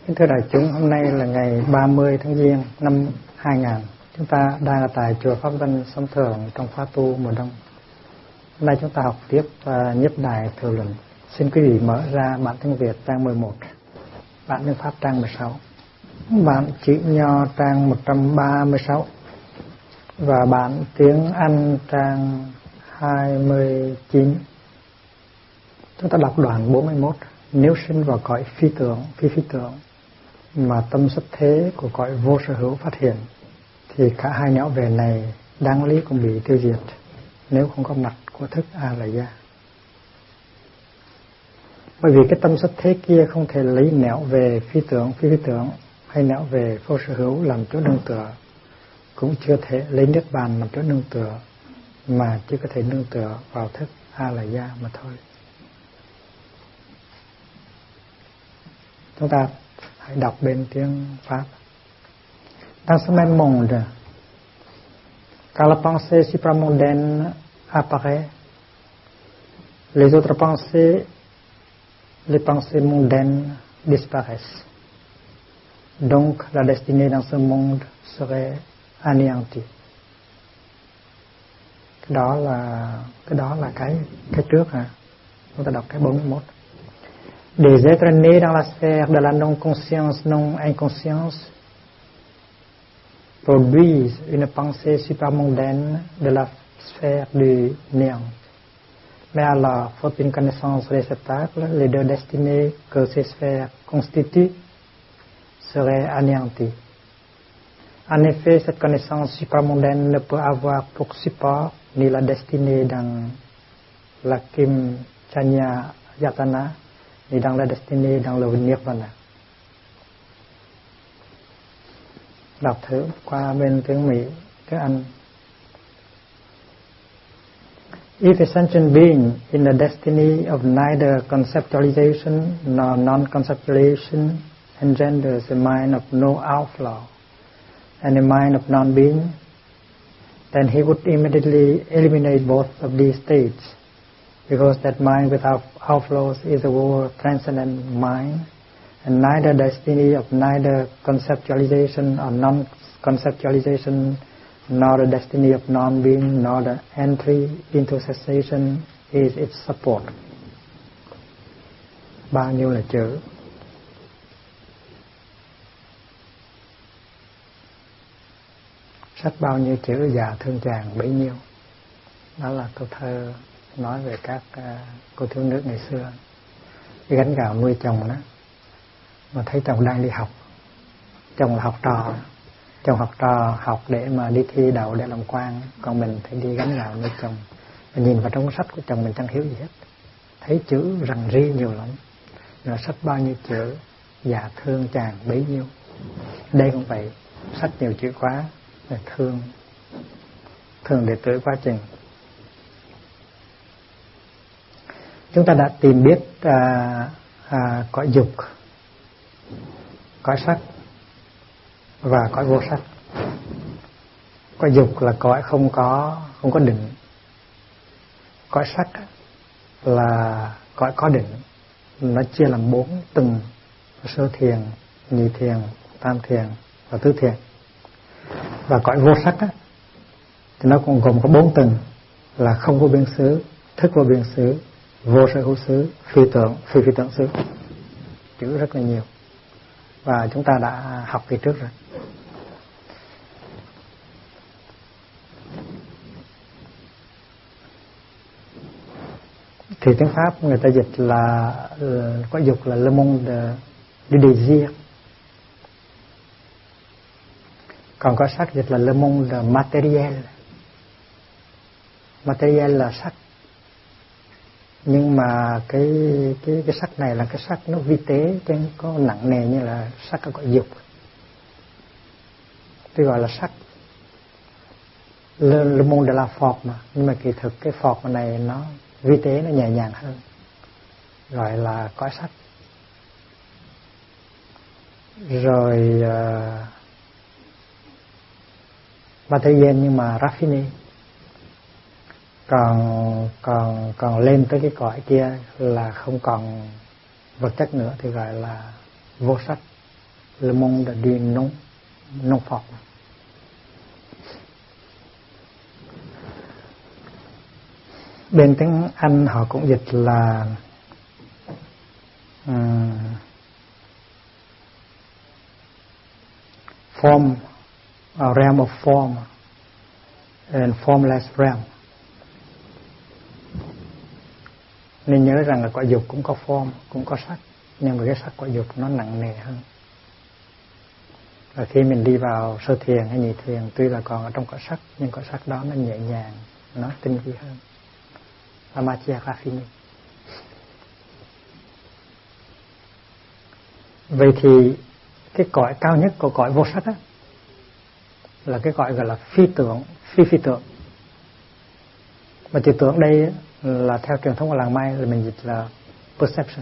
Kính thưa đại chúng, hôm nay là ngày 30 tháng Giêng năm 2000. Chúng ta đang ở tại chùa Pháp Vân Sông Thượng trong khóa tu mùa đông. Hôm nay chúng ta học tiếp Nhất Đại Thừa Luận. Xin quý vị mở ra bản tiếng Việt trang 11, bản tiếng Pháp trang 16, bản chữ Nho trang 136 và bản tiếng Anh trang 29. Chúng ta đọc đoạn 41. Nếu sinh vào cõi phi tưởng mà tâm xuất thế của cõi vô sở hữu phát hiện, thì cả hai nẻo về này đáng lý cũng bị tiêu diệt nếu không có mặt của thức A La Gia. Bởi vì cái tâm xuất thế kia không thể lấy nẻo về phi tưởng hay nẻo về vô sở hữu làm chỗ nương tựa, cũng chưa thể lấy niết bàn làm chỗ nương tựa, mà chỉ có thể nương tựa vào thức A La Gia mà thôi. Chúng ta hãy đọc bên tiếng Pháp. Dans ce même monde, quand la pensée supramondaine apparaît, les autres pensées, les pensées mondaines disparaissent. Donc la destinée dans ce monde serait anéantie. Cái đó là cái trước hả? Chúng ta đọc cái 41. Des êtres nés dans la sphère de la non-conscience, non-inconscience produisent une pensée supramondaine de la sphère du néant. Mais alors, faute d'une connaissance réceptacle, les deux destinées que ces sphères constituent seraient anéanties. En effet, cette connaissance supramondaine ne peut avoir pour support ni la destinée dans la Kimchanya Yatana, ni dans la destinée dans le Nirvana. Đọc thử qua bên tiếng Mỹ, tiếng Anh. If a sentient being in the destiny of neither conceptualization nor non-conceptualization engenders a mind of no outflow and a mind of non-being, then he would immediately eliminate both of these states, because that mind without outflows is a world transcendent mind, and neither destiny of neither conceptualization or non-conceptualization, nor the destiny of non-being, nor the entry into cessation is its support. Bao nhiêu là chữ? Sách bao nhiêu chữ, già thương chàng bấy nhiêu. Đó là câu thơ nói về các cô thiếu nữ ngày xưa, cái gánh gạo nuôi chồng đó, mà thấy chồng đang đi học, chồng là học trò, chồng học trò học để mà đi thi đậu để làm quan, còn mình phải đi gánh gạo nuôi chồng. Mình nhìn vào trong sách của chồng mình chẳng hiểu gì hết, thấy chữ rằng ri nhiều lắm, rồi sách bao nhiêu chữ, già thương chàng bấy nhiêu. Đây cũng vậy, sách nhiều chữ quá, rồi thương đệ tử quá chừng. Chúng ta đã tìm biết cõi dục, cõi sắc và cõi vô sắc. Cõi dục là cõi không có định. Cõi sắc là cõi có định. Nó chia làm 4 tầng: sơ thiền, nhị thiền, tam thiền và tứ thiền. Và cõi vô sắc thì nó cũng gồm có 4 tầng là không vô biên xứ, thức vô biên xứ, vô sở hữu xứ, phi tưởng xứ. Chữ rất là nhiều và chúng ta đã học kỳ trước rồi. Thì tiếng Pháp người ta dịch là có dục là le monde du désir, còn có sắc dịch là le monde matériel. Matériel là sắc, nhưng mà cái sắc này là cái sắc nó vi tế, chứ không có nặng nề như là sắc ở cõi dục. Tôi gọi là sắc le monde de la forme, nhưng mà kỳ thực cái forme này nó vi tế, nó nhẹ nhàng hơn, gọi là cõi sắc. Rồi materiel nhưng mà raffiné. Còn lên tới cái cõi kia là không còn vật chất nữa thì gọi là vô sắc. le monde dit non non forme. Bên tiếng Anh họ cũng dịch là form, realm of form and formless realm. Nên nhớ rằng là cõi dục cũng có form, cũng có sắc, nhưng mà cái sắc cõi dục nó nặng nề hơn. Và khi mình đi vào sơ thiền hay nhị thiền, tuy là còn ở trong cõi sắc, nhưng cõi sắc đó nó nhẹ nhàng, nó tinh vi hơn. La matière raffinée. Vậy thì cái cõi cao nhất của cõi vô sắc á, là cái cõi gọi là phi tưởng, phi tưởng. Mà chữ tưởng đây là theo truyền thống của làng Mai là mình dịch là perception.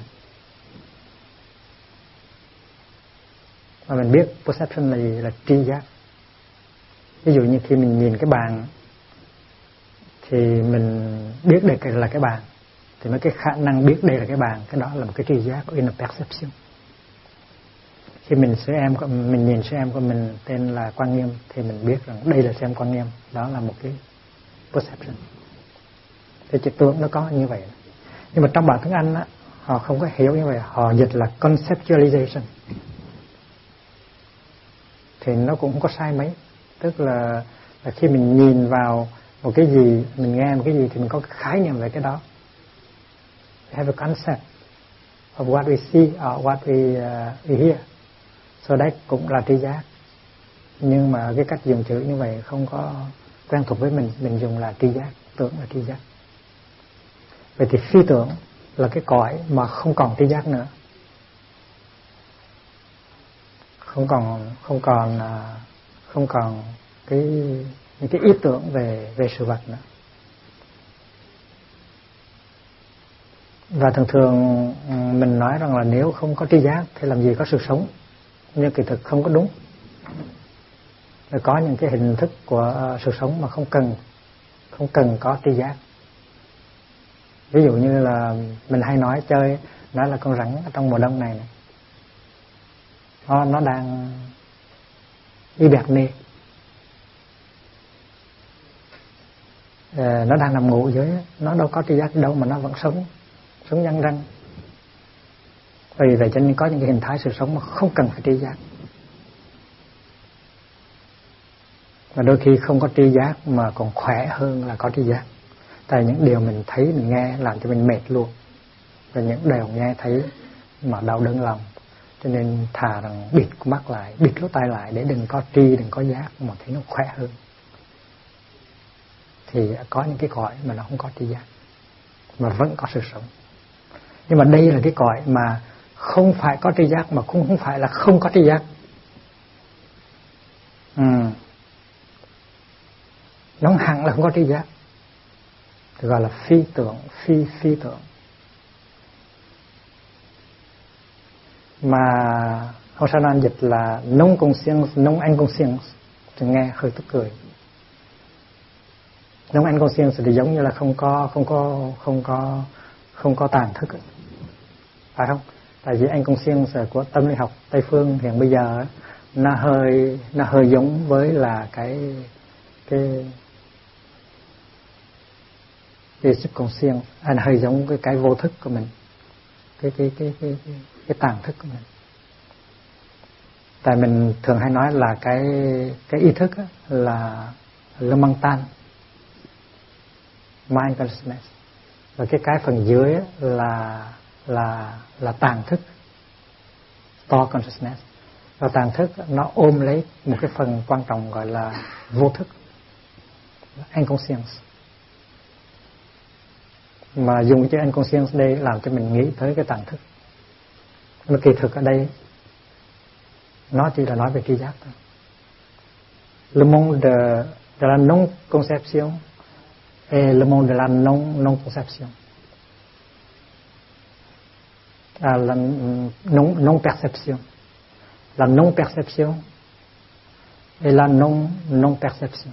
Mà mình biết perception là gì? Là tri giác. Ví dụ như khi mình nhìn cái bàn thì mình biết đây là cái bàn, thì mấy cái khả năng biết đây là cái bàn, cái đó là một cái tri giác, inner perception. Khi mình nhìn sư em của mình tên là Quan Nghiêm thì mình biết rằng đây là sư em Quan Nghiêm, đó là một cái perception. Thì chữ tưởng nó có như vậy. Nhưng mà trong bản tiếng Anh á, họ không có hiểu như vậy, họ dịch là conceptualization. Thì nó cũng không có sai mấy. Tức là khi mình nhìn vào một cái gì, mình nghe một cái gì thì mình có cái khái niệm về cái đó. We have a concept of what we see or what we hear. So đấy cũng là tri giác. Nhưng mà cái cách dùng chữ như vậy không có quen thuộc với mình dùng là tri giác, tưởng là tri giác. Vậy thì phi tưởng là cái cõi mà không còn tri giác nữa. Không còn những cái ý tưởng về sự vật nữa. Và thường mình nói rằng là nếu không có tri giác thì làm gì có sự sống, nhưng kỳ thực không có đúng. Có những cái hình thức của sự sống mà không cần có tri giác. Ví dụ như là mình hay nói là con rắn ở trong mùa đông này nó đang hibernate, nó đang nằm ngủ dưới, nó đâu có tri giác đâu mà nó vẫn sống nhăn răng. Vì vậy cho nên có những cái hình thái sự sống mà không cần phải tri giác. Và đôi khi không có tri giác mà còn khỏe hơn là có tri giác. Tại những điều mình thấy, mình nghe làm cho mình mệt luôn. Và những điều nghe thấy mà đau đớn lòng. Cho nên thà rằng bịt mắt lại, bịt lỗ tai lại để đừng có tri, đừng có giác mà thấy nó khỏe hơn. Thì có những cái cõi mà nó không có tri giác mà vẫn có sự sống. Nhưng mà đây là cái cõi mà không phải có tri giác mà cũng không phải là không có tri giác. Nó hẳn là không có tri giác. Thì gọi là phi tưởng, phi tưởng. Mà ông Sa Nan dịch là non conscience, non inconscience, thì nghe hơi tức cười. Non inconscience thì giống như là không có tàn thức, phải không? Tại vì inconscience của tâm lý học Tây phương hiện bây giờ nó hơi giống với là cái subconscious, nó hơi giống cái vô thức của mình, cái tàn thức của mình. Tại mình thường hay nói là cái ý thức là le mental, mind consciousness, và cái phần dưới là tàn thức, thought consciousness. Và tàn thức nó ôm lấy một cái phần quan trọng gọi là vô thức, inconscience. Mà dùng cái chữ inconscience đây làm cho mình nghĩ tới cái tàn thức. Nhưng mà kỳ thực ở đây nó chỉ là nói về tri giác thôi. Le monde de la non conception et le monde de la non conception, la non perception, la non perception et la non perception.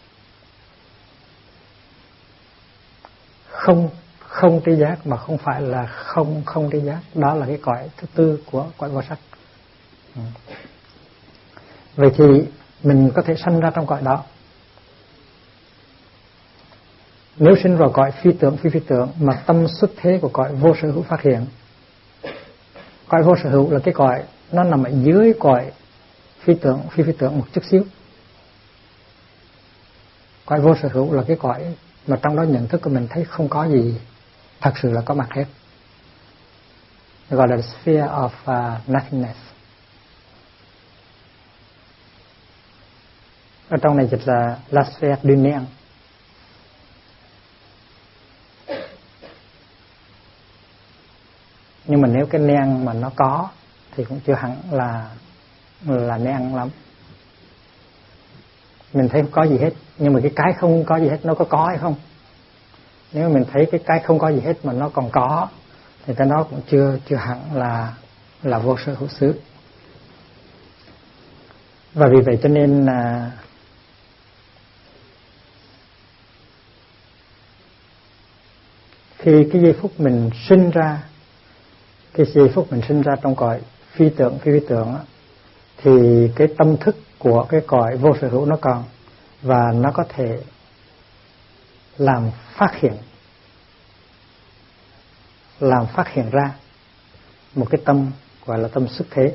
Không tri giác mà không phải là không tri giác, đó là cái cõi thứ tư của cõi vô sắc. Vậy thì mình có thể sanh ra trong cõi đó. Nếu sinh vào cõi phi tưởng phi tưởng mà tâm xuất thế của cõi vô sở hữu phát hiện, cõi vô sở hữu là cái cõi nó nằm ở dưới cõi phi tưởng một chút xíu. Cõi vô sở hữu là cái cõi mà trong đó nhận thức của mình thấy không có gì thật sự là có mặt hết, gọi là sphere of nothingness. Ở trong này dịch là la sphere du néant. Nhưng mà nếu cái néant mà nó có thì cũng chưa hẳn là néant lắm. Mình thấy không có gì hết, nhưng mà cái không có gì hết nó có hay không? Nếu mình thấy cái không có gì hết mà nó còn có thì cái đó cũng chưa hẳn là vô sở hữu xứ. Và vì vậy cho nên khi cái giây phút mình sinh ra, cái giây phút mình sinh ra trong cõi phi tưởng thì cái tâm thức của cái cõi vô sở hữu nó còn, và nó có thể làm phát hiện ra một cái tâm gọi là tâm xuất thế.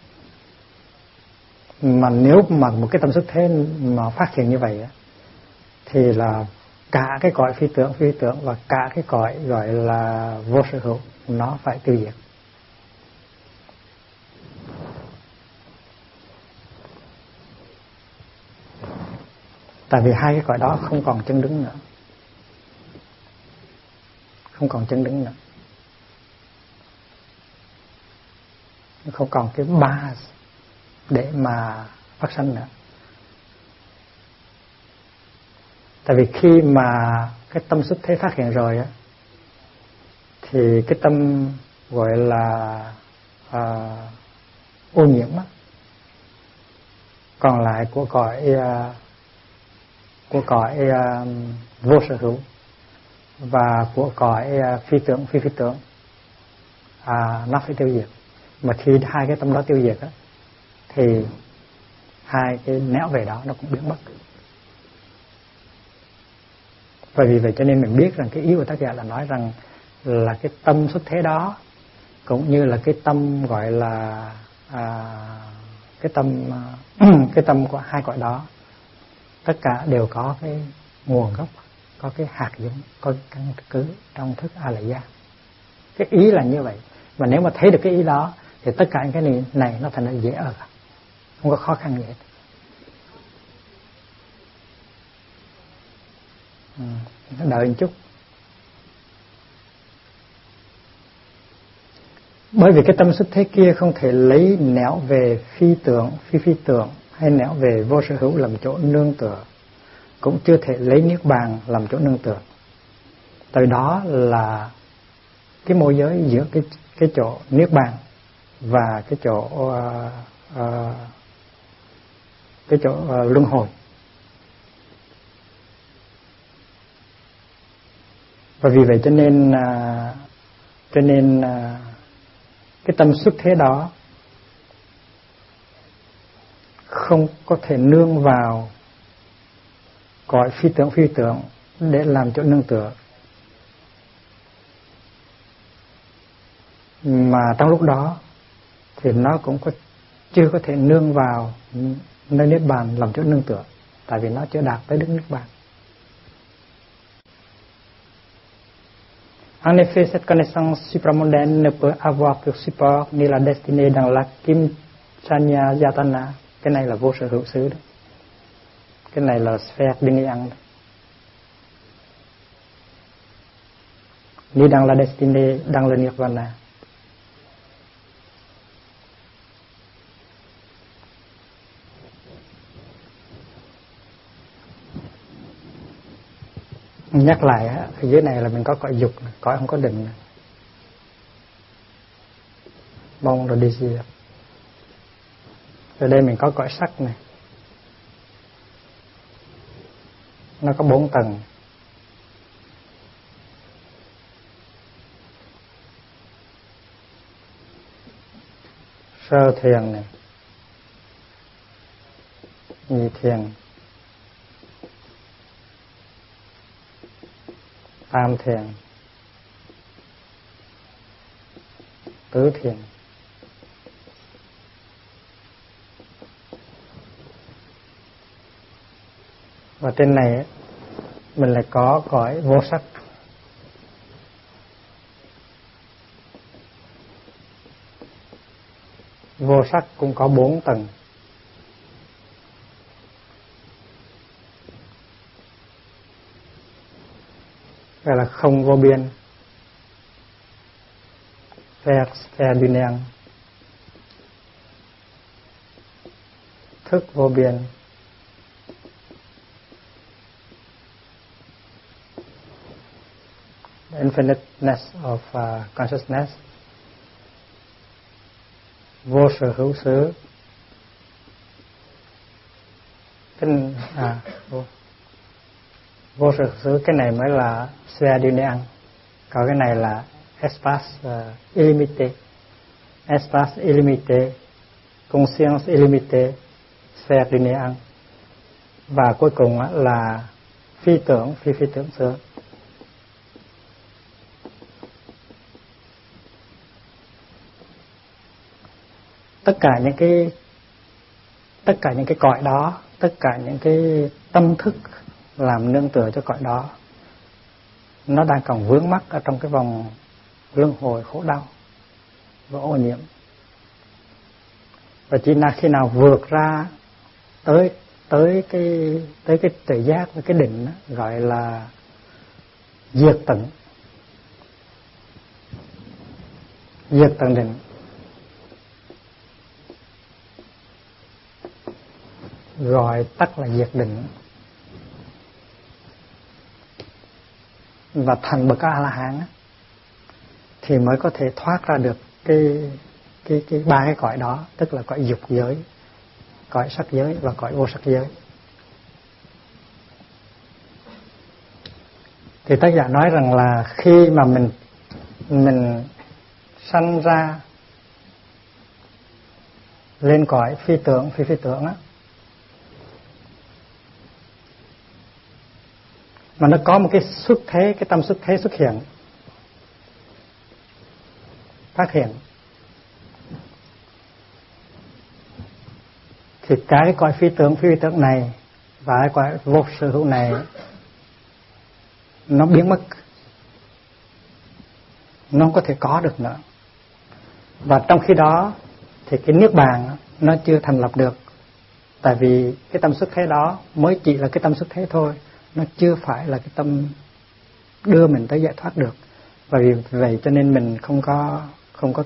Mà nếu mà một cái tâm xuất thế mà phát hiện như vậy thì là cả cái cõi phi tưởng và cả cái cõi gọi là vô sở hữu nó phải tiêu diệt. Tại vì hai cái cõi đó không còn chân đứng nữa. Không còn cái base để mà phát sanh nữa. Tại vì khi mà cái tâm xuất thế phát hiện rồi thì cái tâm gọi là ô nhiễm còn lại của cõi vô sở hữu và của cõi phi tưởng nó phải tiêu diệt. Mà khi hai cái tâm đó tiêu diệt thì hai cái nẻo về đó nó cũng biến mất. Và vì vậy cho nên mình biết rằng cái ý của tác giả là nói rằng là cái tâm xuất thế đó cũng như là cái tâm gọi là cái tâm của hai cõi đó tất cả đều có cái nguồn gốc, có cái hạt giống, có cái căn cứ trong thức A Lại Gia. Cái ý là như vậy. Mà nếu mà thấy được cái ý đó thì tất cả những cái này nó thành ra dễ ở, không có khó khăn gì hết. Đợi một chút. Bởi vì cái tâm xuất thế kia không thể lấy nẻo về phi tưởng hay nẻo về vô sở hữu làm chỗ nương tựa, cũng chưa thể lấy niết bàn làm chỗ nương tựa. Tại đó là cái môi giới giữa cái chỗ niết bàn và cái chỗ luân hồi. Và vì vậy cho nên cái tâm xuất thế đó không có thể nương vào cõi phi tưởng để làm chỗ nương tựa. Mà trong lúc đó thì nó cũng chưa có thể nương vào nơi niết bàn làm chỗ nương tựa, tại vì nó chưa đạt tới đức niết bàn. En effet, cette connaissance supramondaine ne peut avoir pour support ni la destinée dans la Kimchanya Yatana. Cái này là vô sở hữu xứ đó. Cái này là sphere Dinian đó. Ni dans la destinée dans le Nirvana. Nhắc lại ở dưới này là mình có cõi dục, cõi không có định, mong rồi đi gì. Ở đây mình có cõi sắc này, nó có 4 tầng. Sơ thiền này, nhị thiền, tam thiền, tứ thiền. Và trên này mình lại có cõi vô sắc. Vô sắc cũng có 4 tầng. Gọi là không vô biên, phe duy năng, thức vô biên, the infiniteness of consciousness, vô sở hữu xứ, vô sở hữu xứ, cái này mới là sphere du néant, còn cái này là espace illimité, espace illimité, conscience illimité, sphere du néant, và cuối cùng là phi tưởng, phi tưởng xứ. Tất cả những cái cõi đó, tất cả những cái tâm thức làm nương tựa cho cõi đó, nó đang còn vướng mắc ở trong cái vòng luân hồi khổ đau và ô nhiễm. Và chỉ là khi nào vượt ra tới cái tự giác với cái định đó, gọi là diệt tận định, gọi tắt là diệt định, và thành bậc A La Hán thì mới có thể thoát ra được cái ba cái cõi đó, tức là cõi dục giới, cõi sắc giới và cõi vô sắc giới. Thì tác giả nói rằng là khi mà mình sanh ra lên cõi phi tưởng á, mà nó có một cái xuất thế, cái tâm xuất thế xuất hiện, phát hiện, thì cả cái cõi phi tưởng này và cái cõi vô sở hữu này nó biến mất, nó không có thể có được nữa. Và trong khi đó thì cái niết bàn nó chưa thành lập được, tại vì cái tâm xuất thế đó mới chỉ là cái tâm xuất thế thôi, nó chưa phải là cái tâm đưa mình tới giải thoát được. Và vì vậy cho nên mình không có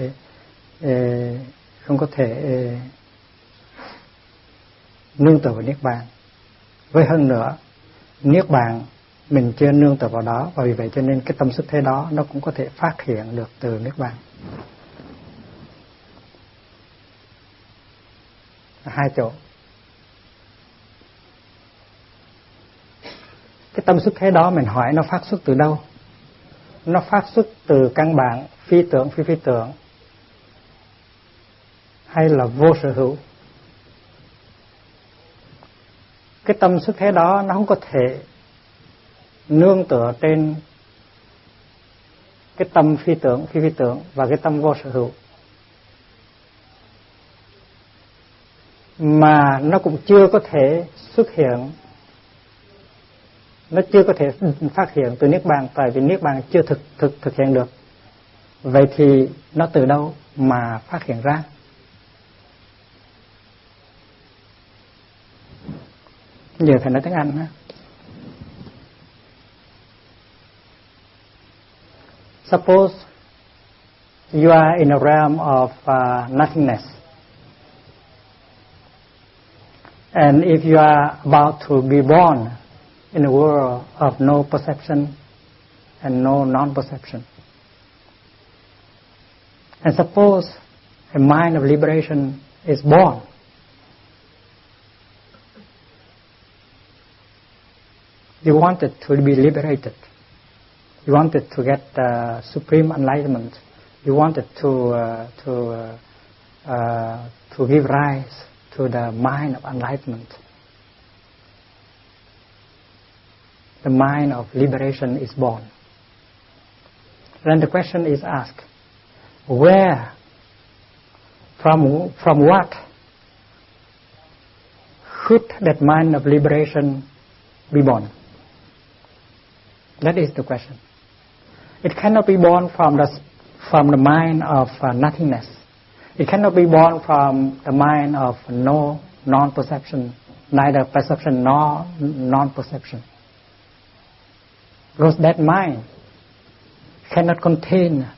thể nương tựa vào niết bàn. Với hơn nữa, niết bàn mình chưa nương tựa vào đó, và vì vậy cho nên cái tâm xuất thế đó nó cũng có thể phát hiện được từ niết bàn. Hai chỗ. Cái tâm xuất thế đó mình hỏi nó phát xuất từ đâu? Nó phát xuất từ căn bản phi tưởng hay là vô sở hữu? Cái tâm xuất thế đó nó không có thể nương tựa trên cái tâm phi tưởng và cái tâm vô sở hữu, mà nó cũng chưa có thể xuất hiện, nó chưa có thể phát hiện từ niết bàn, tại vì niết bàn chưa thực hiện được. Vậy thì nó từ đâu mà phát hiện ra? Giờ thầy nói tiếng Anh ha. Suppose you are in a realm of nothingness, and if you are about to be born in a world of no perception and no non-perception, and suppose a mind of liberation is born, you wanted to be liberated, you wanted to get supreme enlightenment, you wanted to give rise to the mind of enlightenment. The mind of liberation is born. Then the question is asked, where, from what should that mind of liberation be born? That is the question. It cannot be born from the mind of nothingness. It cannot be born from the mind of no non-perception, neither perception nor non-perception. Because that mind cannot contain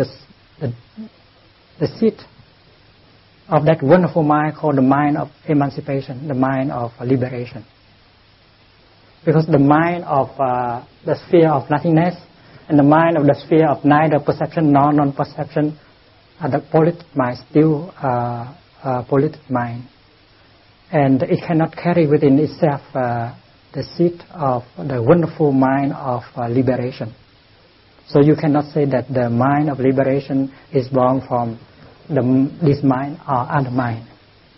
the seed of that wonderful mind called the mind of emancipation, the mind of liberation. Because the mind of the sphere of nothingness and the mind of the sphere of neither perception nor non-perception are the polluted mind, still polluted mind. And it cannot carry within itself the seed of the wonderful mind of liberation. So you cannot say that the mind of liberation is born from this mind or other mind.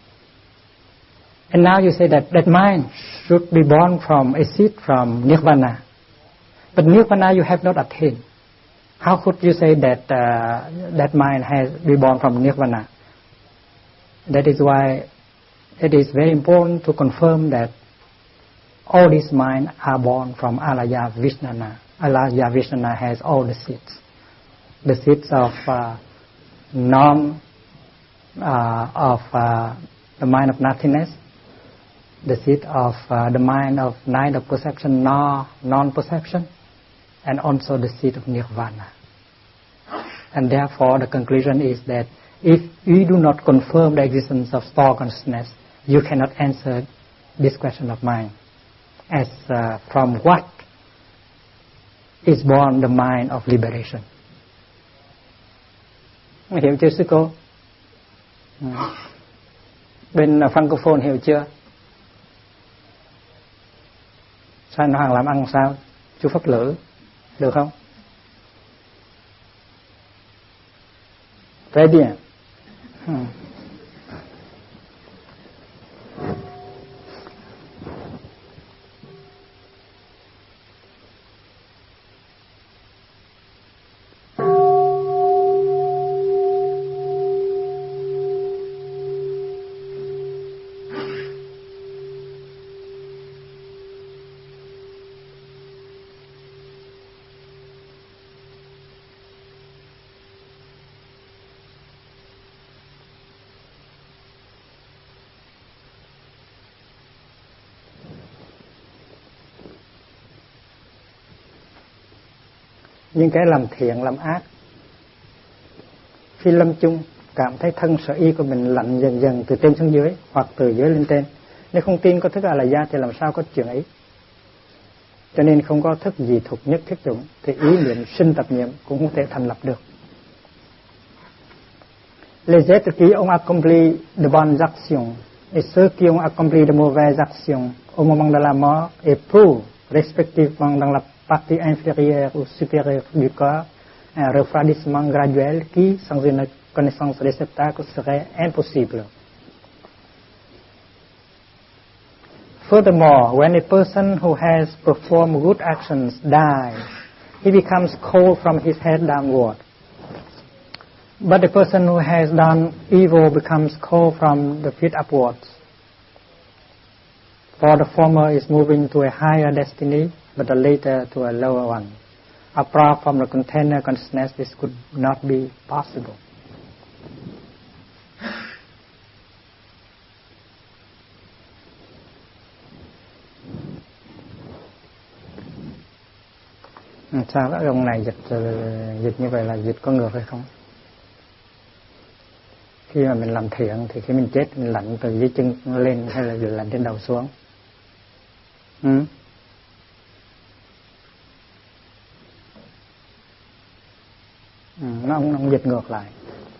And now you say that that mind should be born from a seed from nirvana. But nirvana you have not attained. How could you say that that mind has been born from nirvana? That is why it is very important to confirm that all these minds are born from Alaya Vijnana. Alaya Vijnana has all the seeds. The seeds of the mind of nothingness, the seed of the mind of neither perception nor non-perception, and also the seed of nirvana. And therefore the conclusion is that if you do not confirm the existence of store consciousness, you cannot answer this question of mind. As from what is born the mind of liberation. Hiểu chưa sư cô? Bên francophone hiểu chưa? Sao nó Hoàng làm ăn sao? Chú Pháp Lữ, được không? Très bien. Những cái làm thiện, làm ác, khi lâm chung cảm thấy thân sở y của mình lạnh dần dần từ trên xuống dưới hoặc từ dưới lên trên. Nếu không tin có thức A-la-gia thì làm sao có chuyện ấy. Cho nên không có thức gì thuộc nhất thiết dụng thì ý niệm sinh tập niệm cũng không thể thành lập được. Les êtres qui ont accompli de bonnes actions et ceux qui ont accompli de mauvaises actions au moment de la mort éprouvent respectivement dans la partie inférieure ou supérieure du corps un refroidissement graduel qui, sans une connaissance réceptacle, serait impossible. Furthermore, when a person who has performed good actions dies, he becomes cold from his head downward. But the person who has done evil becomes cold from the feet upwards. For the former is moving to a higher destiny, but the later to a lower one. Apart from the container consciousness, this could not be possible. Sao cái ông này dịch như vậy là dịch có ngược hay không? Khi mà mình làm thiện thì khi mình chết mình lạnh từ dưới chân lên hay là lạnh trên đầu xuống? Nó không dịch ngược lại.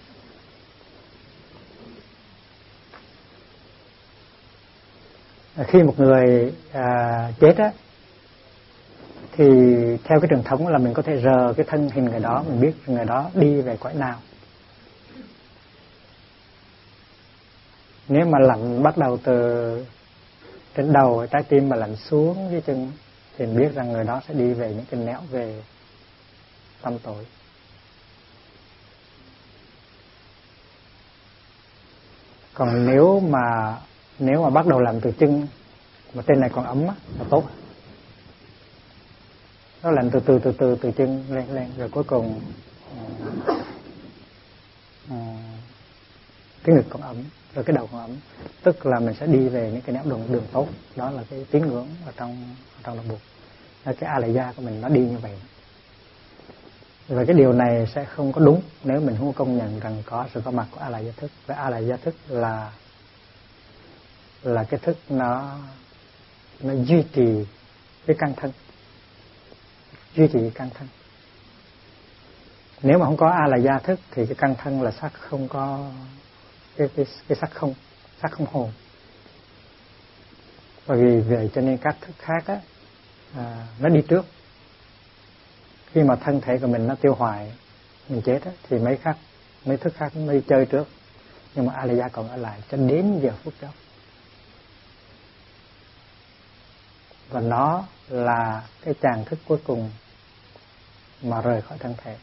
Khi một người chết á, thì theo cái truyền thống là mình có thể rờ cái thân hình người đó, mình biết người đó đi về cõi nào. Nếu mà lạnh bắt đầu từ trên đầu trái tim mà lạnh xuống dưới chân thì biết rằng người đó sẽ đi về những cái nẻo về tâm tội. Còn nếu mà bắt đầu làm từ chân mà trên này còn ấm á, là tốt. Nó làm từ chân lên rồi cuối cùng cái ngực còn ấm rồi cái đầu còn ấm, tức là mình sẽ đi về những cái nẻo đường tốt. Đó là cái tín ngưỡng ở trong lòng Bụt. Cái a la gia của mình nó đi như vậy. Và cái điều này sẽ không có đúng nếu mình không công nhận rằng có sự có mặt của a la gia thức. Và a la gia thức là cái thức nó duy trì cái căn thân, duy trì căn thân. Nếu mà không có a la gia thức thì cái căn thân là sắc không có cái sắc không hồn. Bởi vì vậy cho nên các thức khác á, nó đi trước. Khi mà thân thể của mình nó tiêu hoại, mình chết á, thì mấy thức khác nó đi chơi trước. Nhưng mà a la gia còn ở lại cho đến giờ phút đó. Và nó là cái tràng thức cuối cùng mà rời khỏi thân thể.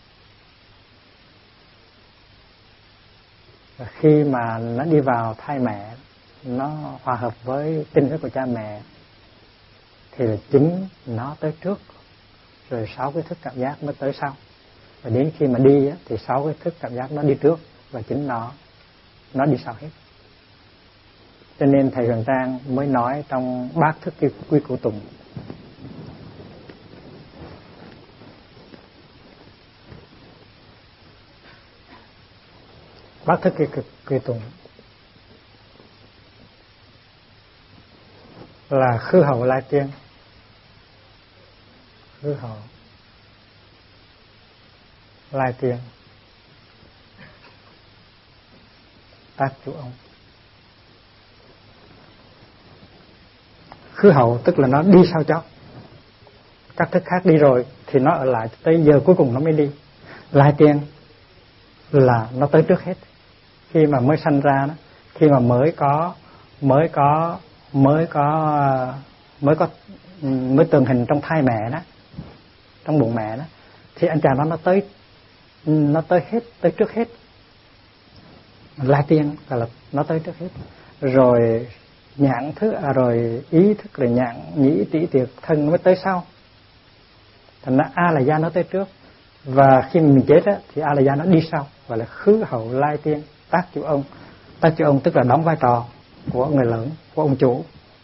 Và khi mà nó đi vào thai mẹ, nó hòa hợp với tinh thức của cha mẹ, thì là chính nó tới trước, rồi 6 cái thức cảm giác mới tới sau. Và đến khi mà đi á, thì 6 cái thức cảm giác nó đi trước và chính nó đi sau hết. Cho nên thầy Huyền Trang mới nói trong bát thức quy củ tùng, bát thức quy tùng là khư hậu lai tiên, khư hậu lai tiên tác chủ ông. Khư hậu tức là nó đi sau chó. Các thức khác đi rồi thì nó ở lại tới giờ cuối cùng nó mới đi. Lai tiên là nó tới trước hết. Khi mà mới sanh ra đó, khi mà mới tường hình trong thai mẹ đó, trong bụng mẹ đó, thì anh chàng đó nó tới hết, tới trước hết. Lai tiên là nó tới trước hết. Rồi nhãn thức, rồi ý thức, rồi nhãn nhĩ tỷ tiệt thân mới tới sau. Thành ra a la gia nó tới trước. Và khi mình chết á, thì a la gia nó đi sau, gọi là khứ hậu lai tiên tác chủ ông. Tác chủ ông tức là đóng vai trò của người lớn, của ông chủ.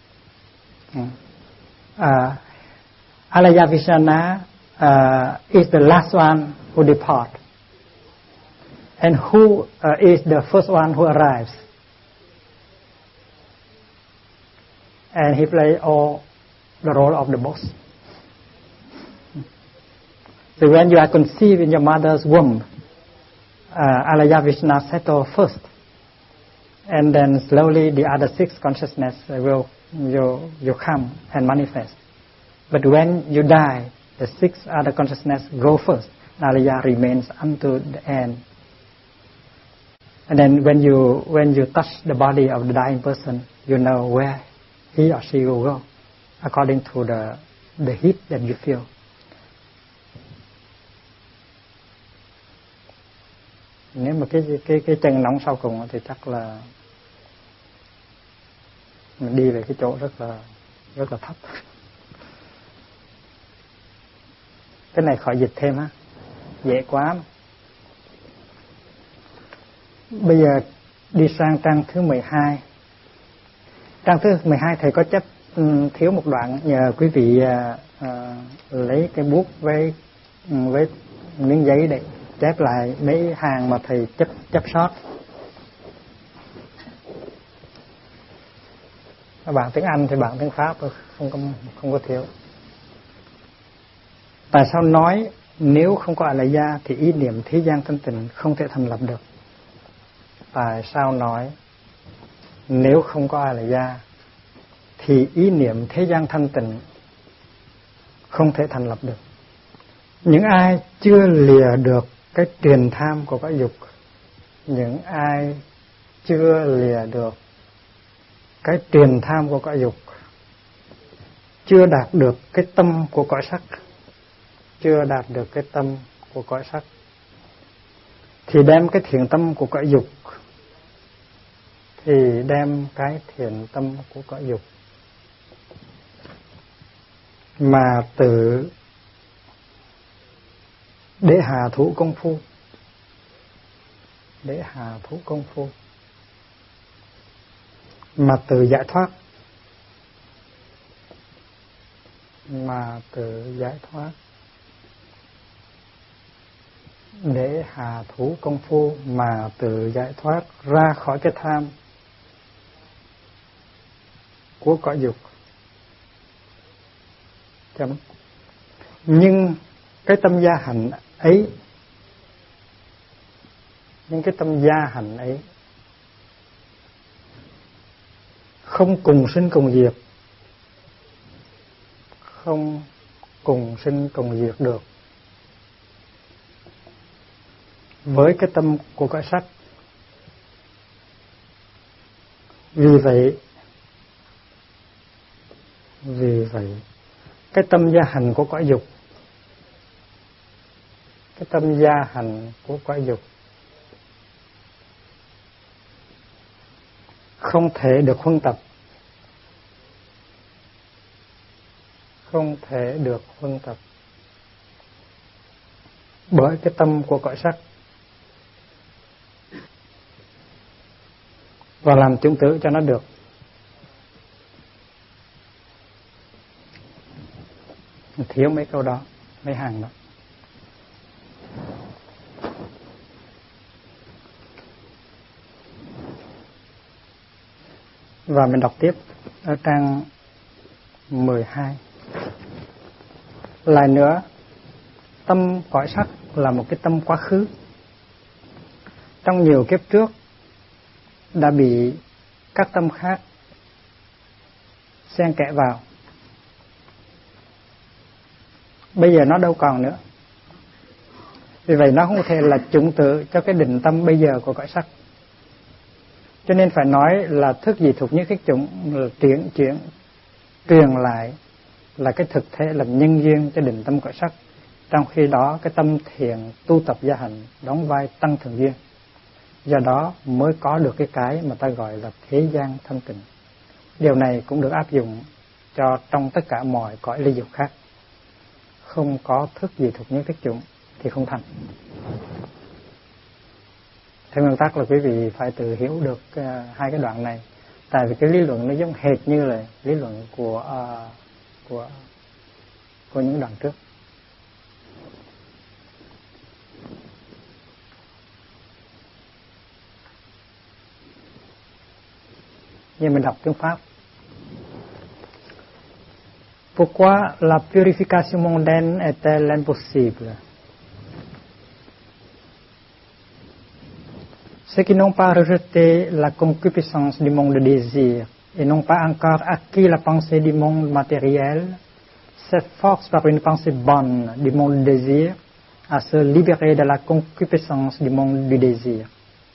Alaya Vishana is the last one who depart, and who is the first one who arrives, and he play all the role of the boss. So when you are conceived in your mother's womb, Alaya Vishana settle first, and then slowly the other 6 consciousness will come and manifest. But when you die, the 6 other consciousness go first. Alaya remains until the end. And then when you touch the body of the dying person, you know where he or she will go, according to the heat that you feel. Nếu mà cái chân nóng sau cùng thì chắc là mình đi về cái chỗ rất là thấp. Cái này khỏi dịch thêm ha, dễ quá. Bây giờ đi sang trang thứ 12. Trang thứ 12 thầy có chấp thiếu một đoạn, nhờ quý vị lấy cái bút với miếng giấy để chép lại mấy hàng mà thầy chấp sót. Các bạn tiếng Anh thì bạn tiếng Pháp không có thiếu. Tại sao nói nếu không có Alaya thì ý niệm thế gian thanh tịnh không thể thành lập được? Tại sao nói nếu không có Alaya thì ý niệm thế gian thanh tịnh không thể thành lập được? Những ai chưa lìa được cái truyền tham của các dục, những ai chưa lìa được cái tiền tham của cõi dục, chưa đạt được cái tâm của cõi sắc, chưa đạt được cái tâm của cõi sắc, thì đem cái thiện tâm của cõi dục, thì đem cái thiện tâm của cõi dục mà tự để hạ thủ công phu, để hạ thủ công phu mà tự giải thoát, mà tự giải thoát, để hạ thủ công phu mà tự giải thoát ra khỏi cái tham của cõi dục. Nhưng cái tâm gia hạnh ấy, nhưng cái tâm gia hạnh ấy không cùng sinh cùng diệt, không cùng sinh cùng diệt được với cái tâm của cõi sắc. Vì vậy cái tâm gia hành của cõi dục, cái tâm gia hành của cõi dục không thể được huân tập, không thể được huân tập bởi cái tâm của cõi sắc. Và làm chủng tử cho nó được. Thiếu mấy câu đó, mấy hàng đó. Và mình đọc tiếp ở trang 12. Lại nữa, tâm cõi sắc là một cái tâm quá khứ. Trong nhiều kiếp trước đã bị các tâm khác xen kẽ vào. Bây giờ nó đâu còn nữa. Vì vậy nó không thể là chủng tử cho cái định tâm bây giờ của cõi sắc. Cho nên phải nói là thức dị thuộc nhất khích chủng là truyền lại là cái thực thể làm nhân duyên cho định tâm cõi sắc. Trong khi đó cái tâm thiện tu tập gia hành đóng vai tăng thường duyên. Do đó mới có được cái mà ta gọi là thế gian thanh tịnh. Điều này cũng được áp dụng cho trong tất cả mọi cõi ly dục khác. Không có thức gì thuộc nhất thức chủng thì không thành. Theo nguyên tắc là quý vị phải tự hiểu được hai cái đoạn này. Tại vì cái lý luận nó giống hệt như là lý luận của những đoạn trước. Nhưng mình đọc tiếng Pháp. Pourquoi la purification mondaine est-elle impossible? Ceux qui n'ont pas rejeté la concupiscence du monde de désir et n'ont pas encore acquis la pensée du monde matériel s'efforcent par une pensée bonne du monde du désir à se libérer de la concupiscence du monde du désir.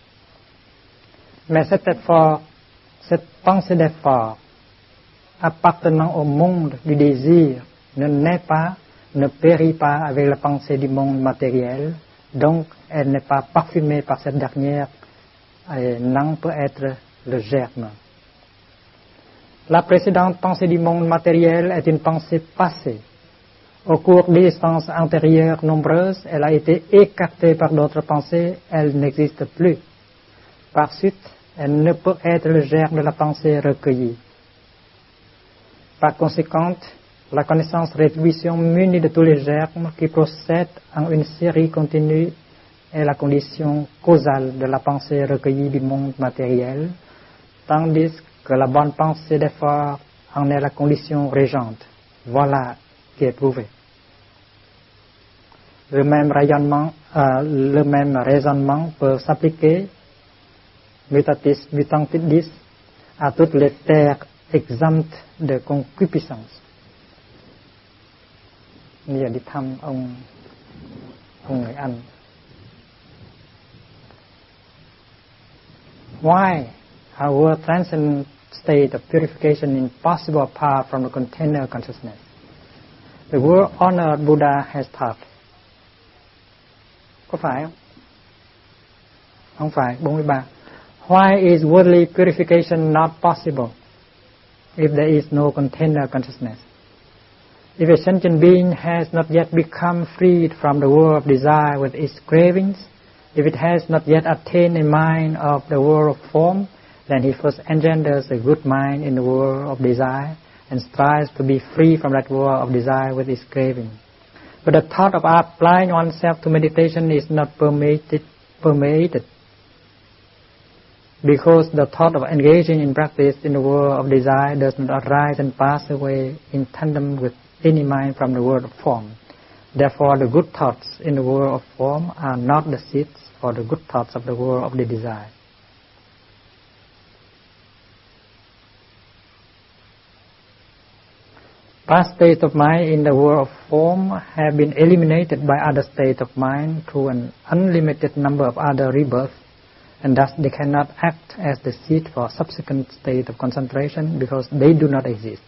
Mais cet effort, cette pensée d'effort appartenant au monde du désir ne naît pas, ne périt pas avec la pensée du monde matériel, donc elle n'est pas parfumée par cette dernière et n'en peut être le germe. La précédente pensée du monde matériel est une pensée passée. Au cours des existences antérieures nombreuses, elle a été écartée par d'autres pensées, elle n'existe plus. Par suite, elle ne peut être le germe de la pensée recueillie. Par conséquent, la connaissance rétribution munie de tous les germes qui procèdent en une série continue est la condition causale de la pensée recueillie du monde matériel, tandis que la bonne pensée d'effort en est la condition régente. Voilà qui est prouvé. Le même raisonnement peut s'appliquer mutatis mutandis à toutes les terres exemptes de concupiscence. Bây giờ đi thăm ông người Anh. Why our world transcendent state of purification impossible apart from the container consciousness? The word honored Buddha has taught. Có phải không? Không phải. 43. Why is worldly purification not possible if there is no container consciousness? If a sentient being has not yet become freed from the world of desire with its cravings, if it has not yet attained a mind of the world of form, then he first engenders a good mind in the world of desire and strives to be free from that world of desire with its craving. But the thought of applying oneself to meditation is not permeated because the thought of engaging in practice in the world of desire does not arise and pass away in tandem with any mind from the world of form. Therefore, the good thoughts in the world of form are not the seeds for the good thoughts of the world of the desire. Past states of mind in the world of form have been eliminated by other states of mind through an unlimited number of other rebirths, and thus they cannot act as the seed for subsequent state of concentration because they do not exist.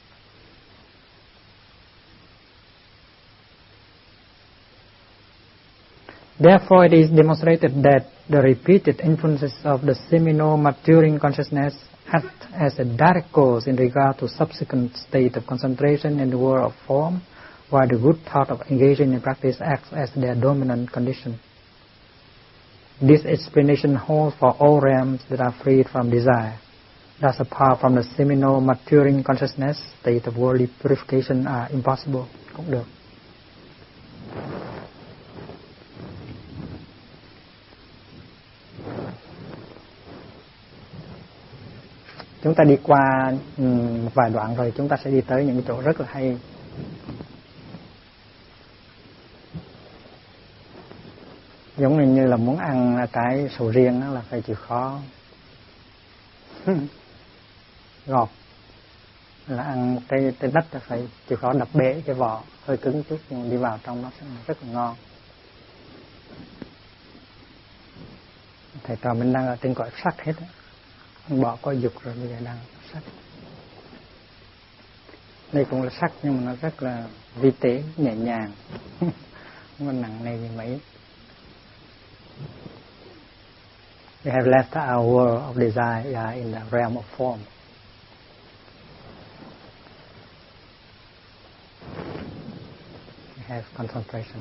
Therefore, it is demonstrated that the repeated influences of the seminal maturing consciousness act as a direct cause in regard to subsequent state of concentration in the world of form, while the good thought of engaging in practice acts as their dominant condition. This explanation holds for all realms that are freed from desire. Thus, apart from the seminal maturing consciousness, state of worldly purification are impossible. Cũng được. Chúng ta đi qua một vài đoạn rồi chúng ta sẽ đi tới những chỗ rất là hay. Giống như là muốn ăn cái sầu riêng đó là phải chịu khó. Ngọt là ăn cái đất là phải chịu khó đập bể cái vỏ hơi cứng chút nhưng đi vào trong nó sẽ rất là ngon. Thầy trò mình đang ở trên cõi sắc hết á. Bỏ coi dục rồi bây giờ đang sắc. Đây cũng là sắc nhưng mà nó rất là vi tế, nhẹ nhàng, không có nặng nề như mấy. We have left our world of desire in the realm of form. We have concentration.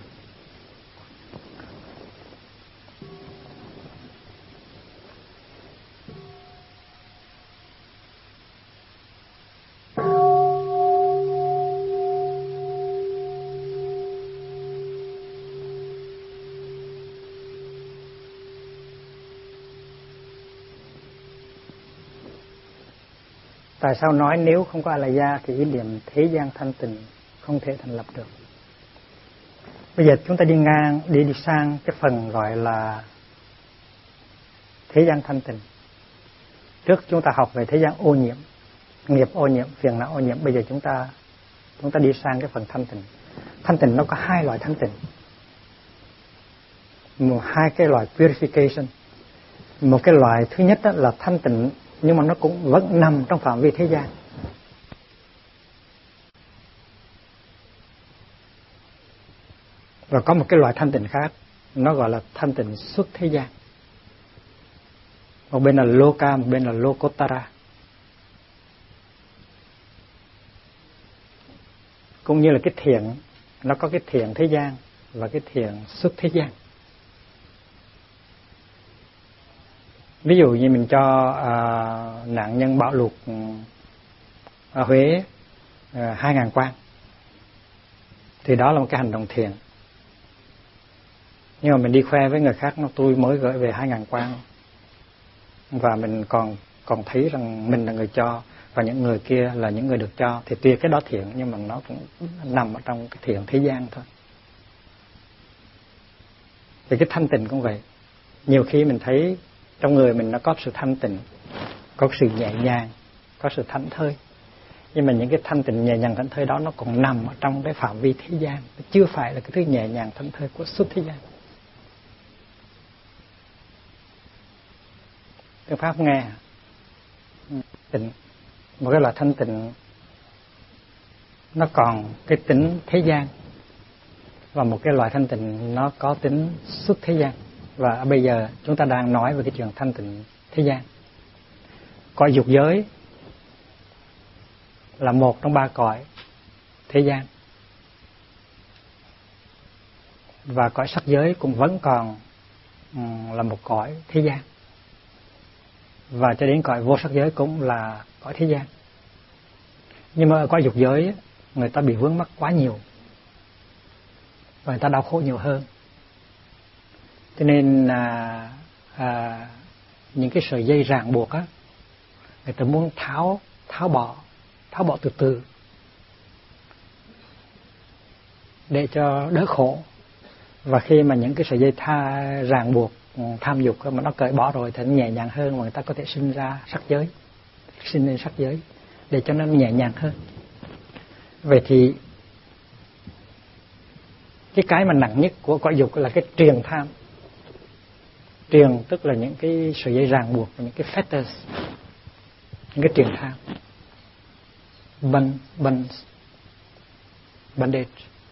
Tại sao nói nếu không có A-la-gia thì ý niệm thế gian thanh tịnh không thể thành lập được? Bây giờ chúng ta đi sang cái phần gọi là thế gian thanh tịnh. Trước chúng ta học về thế gian ô nhiễm, nghiệp ô nhiễm, phiền não ô nhiễm. Bây giờ chúng ta đi sang cái phần thanh tịnh. Thanh tịnh nó có hai loại thanh tịnh. Hai cái loại purification. Một cái loại thứ nhất là thanh tịnh nhưng mà nó cũng vẫn nằm trong phạm vi thế gian. Và có một cái loại thanh tịnh khác, nó gọi là thanh tịnh xuất thế gian. Một bên là Loka, một bên là Lokotara. Cũng như là cái thiện, nó có cái thiện thế gian và cái thiện xuất thế gian. Ví dụ như mình cho nạn nhân bạo lụt ở Huế 2.000 quan, thì đó là một cái hành động thiện. Nhưng mà mình đi khoe với người khác, nó tôi mới gửi về 2.000 quan, và mình còn thấy rằng mình là người cho và những người kia là những người được cho, thì tuy cái đó thiện nhưng mà nó cũng nằm ở trong cái thiện thế gian thôi. Thì cái thanh tịnh cũng vậy. Nhiều khi mình thấy trong người mình nó có sự thanh tịnh, có sự nhẹ nhàng, có sự thảnh thơi. Nhưng mà những cái thanh tịnh nhẹ nhàng thảnh thơi đó nó còn nằm ở trong cái phạm vi thế gian, nó chưa phải là cái thứ nhẹ nhàng thảnh thơi của xuất thế gian. Tiếng Pháp nghe tịnh, một cái loại thanh tịnh nó còn cái tính thế gian, và một cái loại thanh tịnh nó có tính xuất thế gian. Và bây giờ chúng ta đang nói về cái chuyện thanh tịnh thế gian. Cõi dục giới là một trong ba cõi thế gian, và cõi sắc giới cũng vẫn còn là một cõi thế gian, và cho đến cõi vô sắc giới cũng là cõi thế gian. Nhưng mà ở cõi dục giới người ta bị vướng mắc quá nhiều và người ta đau khổ nhiều hơn, cho nên những cái sợi dây ràng buộc á, người ta muốn tháo bỏ từ từ để cho đỡ khổ. Và khi mà những cái sợi dây ràng buộc tham dục mà nó cởi bỏ rồi thì nó nhẹ nhàng hơn, và người ta có thể sinh ra sắc giới, sinh lên sắc giới để cho nó nhẹ nhàng hơn. Vậy thì cái mà nặng nhất của cõi dục là cái triền tham. Triền tức là những cái sợi dây ràng buộc, những cái fetters, những cái triền tham, bondage.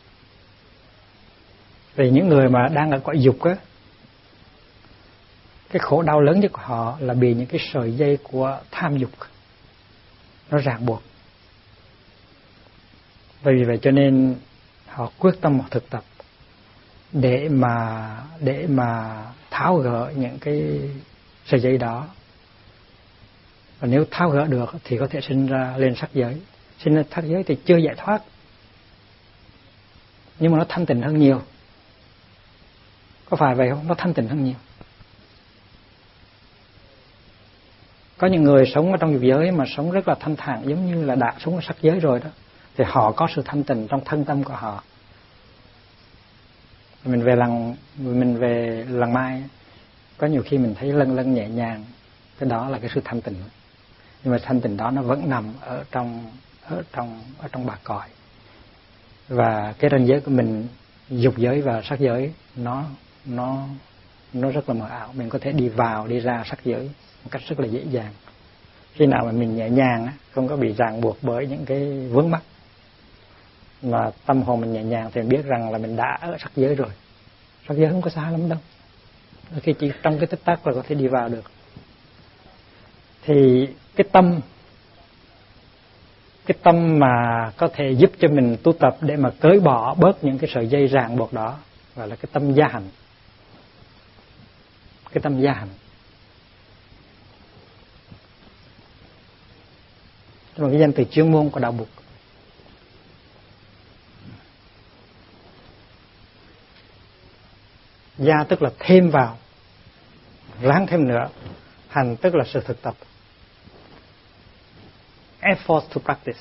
Vì những người mà đang ở cõi dục á, cái khổ đau lớn nhất của họ là bị những cái sợi dây của tham dục nó ràng buộc. Vì vậy cho nên họ quyết tâm thực tập để mà tháo gỡ những cái sợi dây đó. Và nếu tháo gỡ được thì có thể sinh ra lên sắc giới. Sinh lên sắc giới thì chưa giải thoát, nhưng mà nó thanh tịnh hơn nhiều. Có phải vậy không? Nó thanh tịnh hơn nhiều. Có những người sống ở trong dục giới mà sống rất là thanh thản, giống như là đã sống ở sắc giới rồi đó, thì họ có sự thanh tịnh trong thân tâm của họ. Mình về làng Mai, có nhiều khi mình thấy lân nhẹ nhàng, cái đó là cái sự thanh tịnh. Nhưng mà thanh tịnh đó nó vẫn nằm ở trong ba cõi. Và cái ranh giới của mình, dục giới và sắc giới, nó rất là mờ ảo. Mình có thể đi vào đi ra sắc giới một cách rất là dễ dàng. Khi nào mà mình nhẹ nhàng, không có bị ràng buộc bởi những cái vướng mắc, mà tâm hồn mình nhẹ nhàng thì mình biết rằng là mình đã ở sắc giới rồi. Sắc giới không có xa lắm đâu, khi chỉ trong cái tích tắc là có thể đi vào được. Thì cái tâm mà có thể giúp cho mình tu tập để mà cởi bỏ bớt những cái sợi dây ràng buộc đó gọi là cái tâm gia hành. Cái tâm gia hành. Một cái danh từ chuyên môn của đạo Phật. Gia tức là thêm vào, ráng thêm nữa. Hành tức là sự thực tập, effort to practice.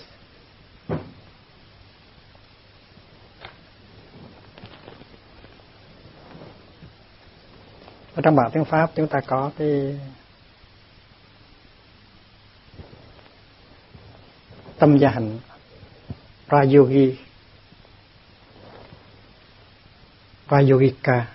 Ở trong bản tiếng Pháp chúng ta có cái tâm gia hành Prayogika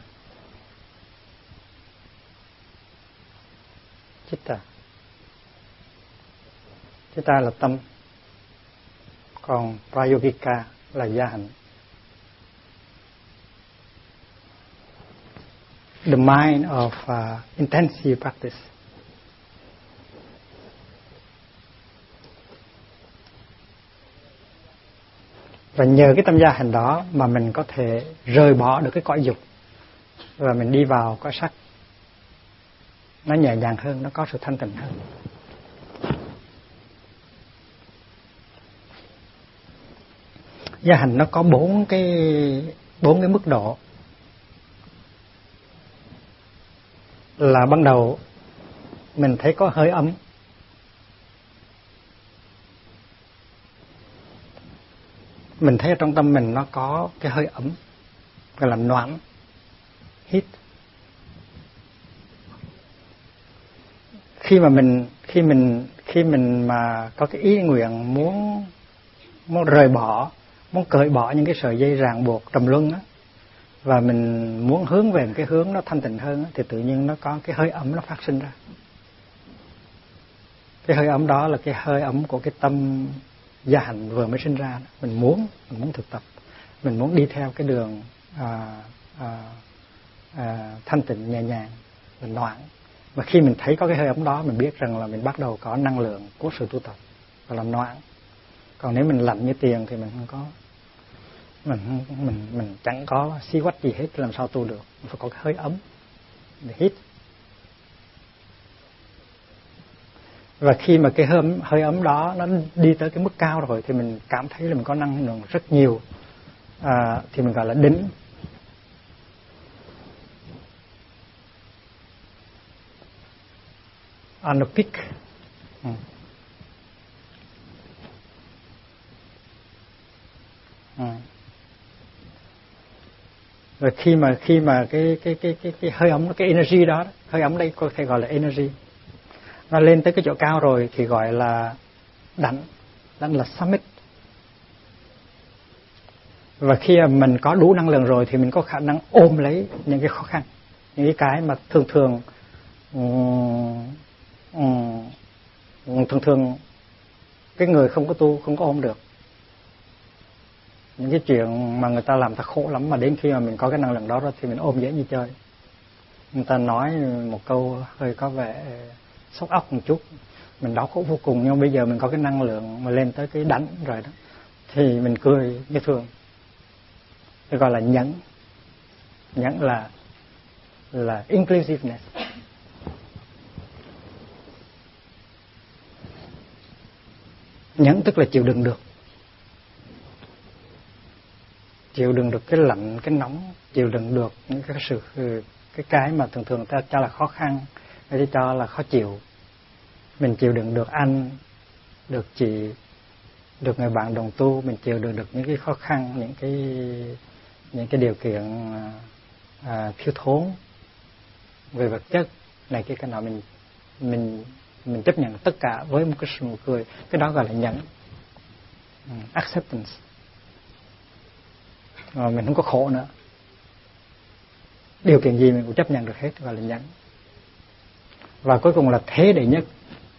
Chitta là tâm, còn Prayogika là gia hành. The mind of intensive practice. Và nhờ cái tâm gia hành đó mà mình có thể rời bỏ được cái cõi dục và mình đi vào cõi sắc. Nó nhẹ nhàng hơn, nó có sự thanh tịnh hơn. Gia hành nó có bốn cái mức độ. Là ban đầu mình thấy có hơi ấm, mình thấy ở trong tâm mình nó có cái hơi ấm, gọi là noãn, heat. Khi mình mà có cái ý nguyện muốn rời bỏ, muốn cởi bỏ những cái sợi dây ràng buộc trầm luân á, và mình muốn hướng về một cái hướng nó thanh tịnh hơn á, thì tự nhiên nó có cái hơi ấm nó phát sinh ra. Cái hơi ấm đó là cái hơi ấm của cái tâm gia hạnh vừa mới sinh ra. Mình muốn thực tập, mình muốn đi theo cái đường thanh tịnh nhẹ nhàng, mình noãn. Và khi mình thấy có cái hơi ấm đó, mình biết rằng là mình bắt đầu có năng lượng của sự tu tập và làm noãn. Còn nếu mình lạnh như tiền thì mình không có, mình chẳng có xí quách gì hết, làm sao tu được. Mình phải có cái hơi ấm để hít. Và khi mà cái hơi ấm đó nó đi tới cái mức cao rồi thì mình cảm thấy là mình có năng lượng rất nhiều, thì mình gọi là đỉnh. On the peak. Rồi khi mà cái hơi ấm, cái energy đó, hơi ấm đây có thể gọi là energy, nó lên tới cái chỗ cao rồi thì gọi là đảnh là summit. Và khi mà mình có đủ năng lượng rồi thì mình có khả năng ôm lấy những cái khó khăn, những cái mà thường cái người không có tu không có ôm được. Những cái chuyện mà người ta làm ta khổ lắm, mà đến khi mà mình có cái năng lượng đó rồi thì mình ôm dễ như chơi. Người ta nói một câu hơi có vẻ sốc óc một chút, mình đau khổ vô cùng, nhưng bây giờ mình có cái năng lượng mà lên tới cái đảnh rồi đó thì mình cười như thường. Cái gọi là nhẫn là inclusiveness. Nhẫn tức là chịu đựng được cái lạnh, cái nóng, chịu đựng được những cái mà thường ta cho là khó khăn, người ta cho là khó chịu. Mình chịu đựng được anh, được chị, được người bạn đồng tu, mình chịu đựng được những cái khó khăn, những cái điều kiện thiếu thốn về vật chất này kia cái nào, mình chấp nhận tất cả với một cái nụ cười. Cái đó gọi là nhẫn, acceptance. Mình không có khổ nữa, điều kiện gì mình cũng chấp nhận được hết, gọi là nhẫn. Và cuối cùng là thế đệ nhất.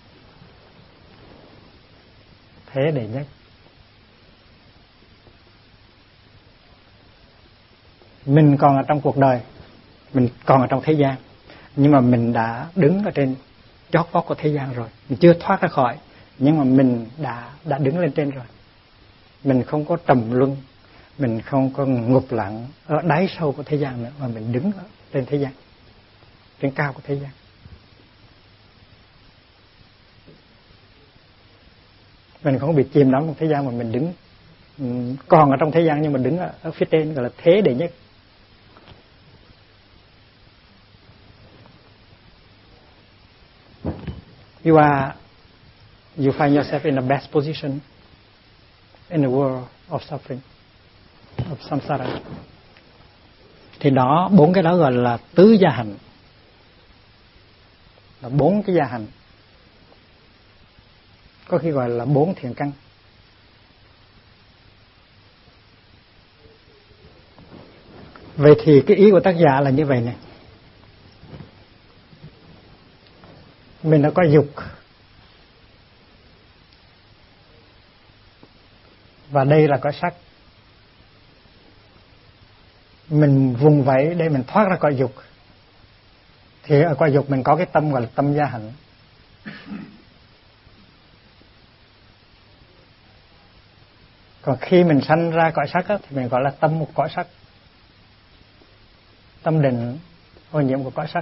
Mình còn ở trong cuộc đời, mình còn ở trong thế gian, nhưng mà mình đã đứng ở trên chót vót của thế gian rồi. Mình chưa thoát ra khỏi, nhưng mà mình đã đứng lên trên rồi. Mình không có trầm luân, mình không có ngục lặng ở đáy sâu của thế gian nữa, mà mình đứng ở trên thế gian, trên cao của thế gian. Mình không bị chìm đắm trong thế gian, mà mình đứng còn ở trong thế gian nhưng mà đứng ở phía trên, gọi là thế đệ nhất. You find yourself in the best position in the world of suffering, of samsara. Thì đó, 4 cái đó gọi là tứ gia hạnh, là 4 cái gia hạnh, có khi gọi là 4 thiện căn. Vậy thì cái ý của tác giả là như vậy này. Mình đã có dục, và đây là có sắc. Mình vùng vẫy để mình thoát ra khỏi dục, thì ở khỏi dục mình có cái tâm gọi là tâm gia hạnh. Còn khi mình sanh ra cõi sắc á, thì mình gọi là tâm một cõi sắc, tâm định ô nhiễm của cõi sắc.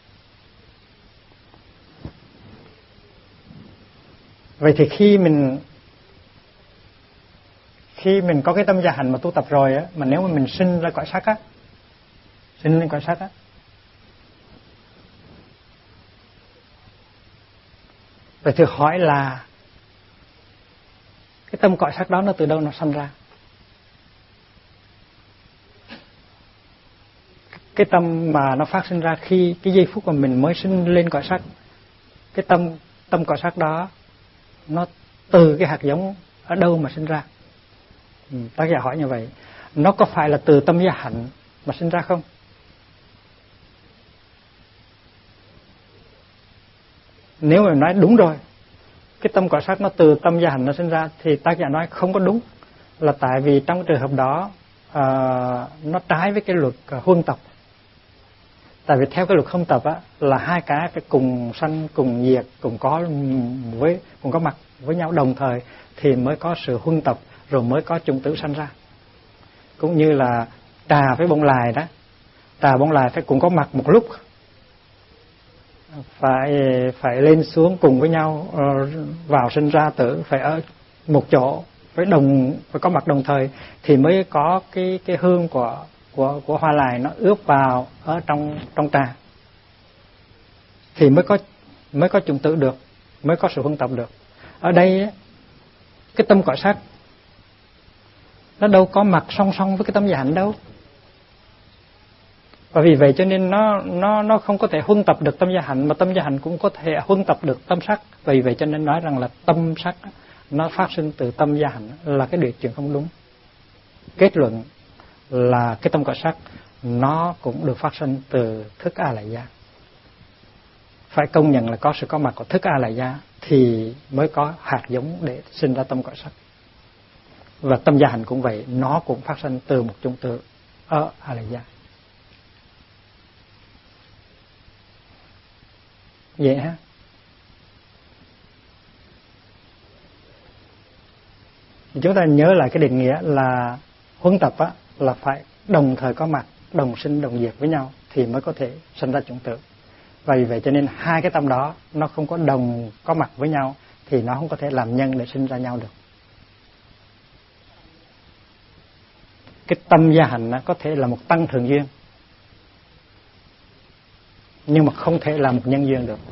Vậy thì khi mình có cái tâm gia hạnh mà tu tập rồi á, mà nếu mà mình sinh ra cõi sắc á, sinh lên cõi sắc á, vậy thì hỏi là cái tâm cõi sắc đó nó từ đâu nó sanh ra? Cái tâm mà nó phát sinh ra khi cái giây phút mà mình mới sinh lên cõi sắc, cái tâm cõi sắc đó nó từ cái hạt giống ở đâu mà sinh ra? Tác giả hỏi như vậy. Nó có phải là từ tâm gia hạnh mà sinh ra không? Nếu mà nói đúng rồi cái tâm cõi sắc nó từ tâm gia hành nó sinh ra, thì tác giả nói không có đúng, là tại vì trong trường hợp đó nó trái với cái luật huân tập. Tại vì theo cái luật huân tập á, là hai cái cùng sanh cùng diệt cùng có mặt với nhau đồng thời thì mới có sự huân tập, rồi mới có chủng tử sanh ra. Cũng như là trà với bông lài đó, trà bông lài phải cùng có mặt một lúc, phải lên xuống cùng với nhau, vào sinh ra tử, phải ở một chỗ, phải có mặt đồng thời thì mới có cái hương của hoa lài nó ướp vào ở trong trà, thì mới có chủng tử được, mới có sự huân tập được. Ở đây cái tâm cõi sắc nó đâu có mặt song song với cái tâm gia hành đâu, và vì vậy cho nên nó không có thể huân tập được tâm gia hành, mà tâm gia hành cũng có thể huân tập được tâm sắc. Vì vậy cho nên nói rằng là tâm sắc nó phát sinh từ tâm gia hành là cái điều chuyện không đúng. Kết luận là cái tâm cõi sắc nó cũng được phát sinh từ thức A Lại Gia. Phải công nhận là có sự có mặt của thức A Lại Gia thì mới có hạt giống để sinh ra tâm cõi sắc. Và tâm gia hành cũng vậy, nó cũng phát sinh từ một chủng tử ở A Lại Gia. Vậy ha. Chúng ta nhớ lại cái định nghĩa là huân tập á, là phải đồng thời có mặt, đồng sinh đồng diệt với nhau thì mới có thể sinh ra chủng tử. Và vì vậy cho nên hai cái tâm đó nó không có đồng có mặt với nhau thì nó không có thể làm nhân để sinh ra nhau được. Cái tâm gia hành nó có thể là một tăng thường duyên, nhưng mà không thể là một nhân duyên được.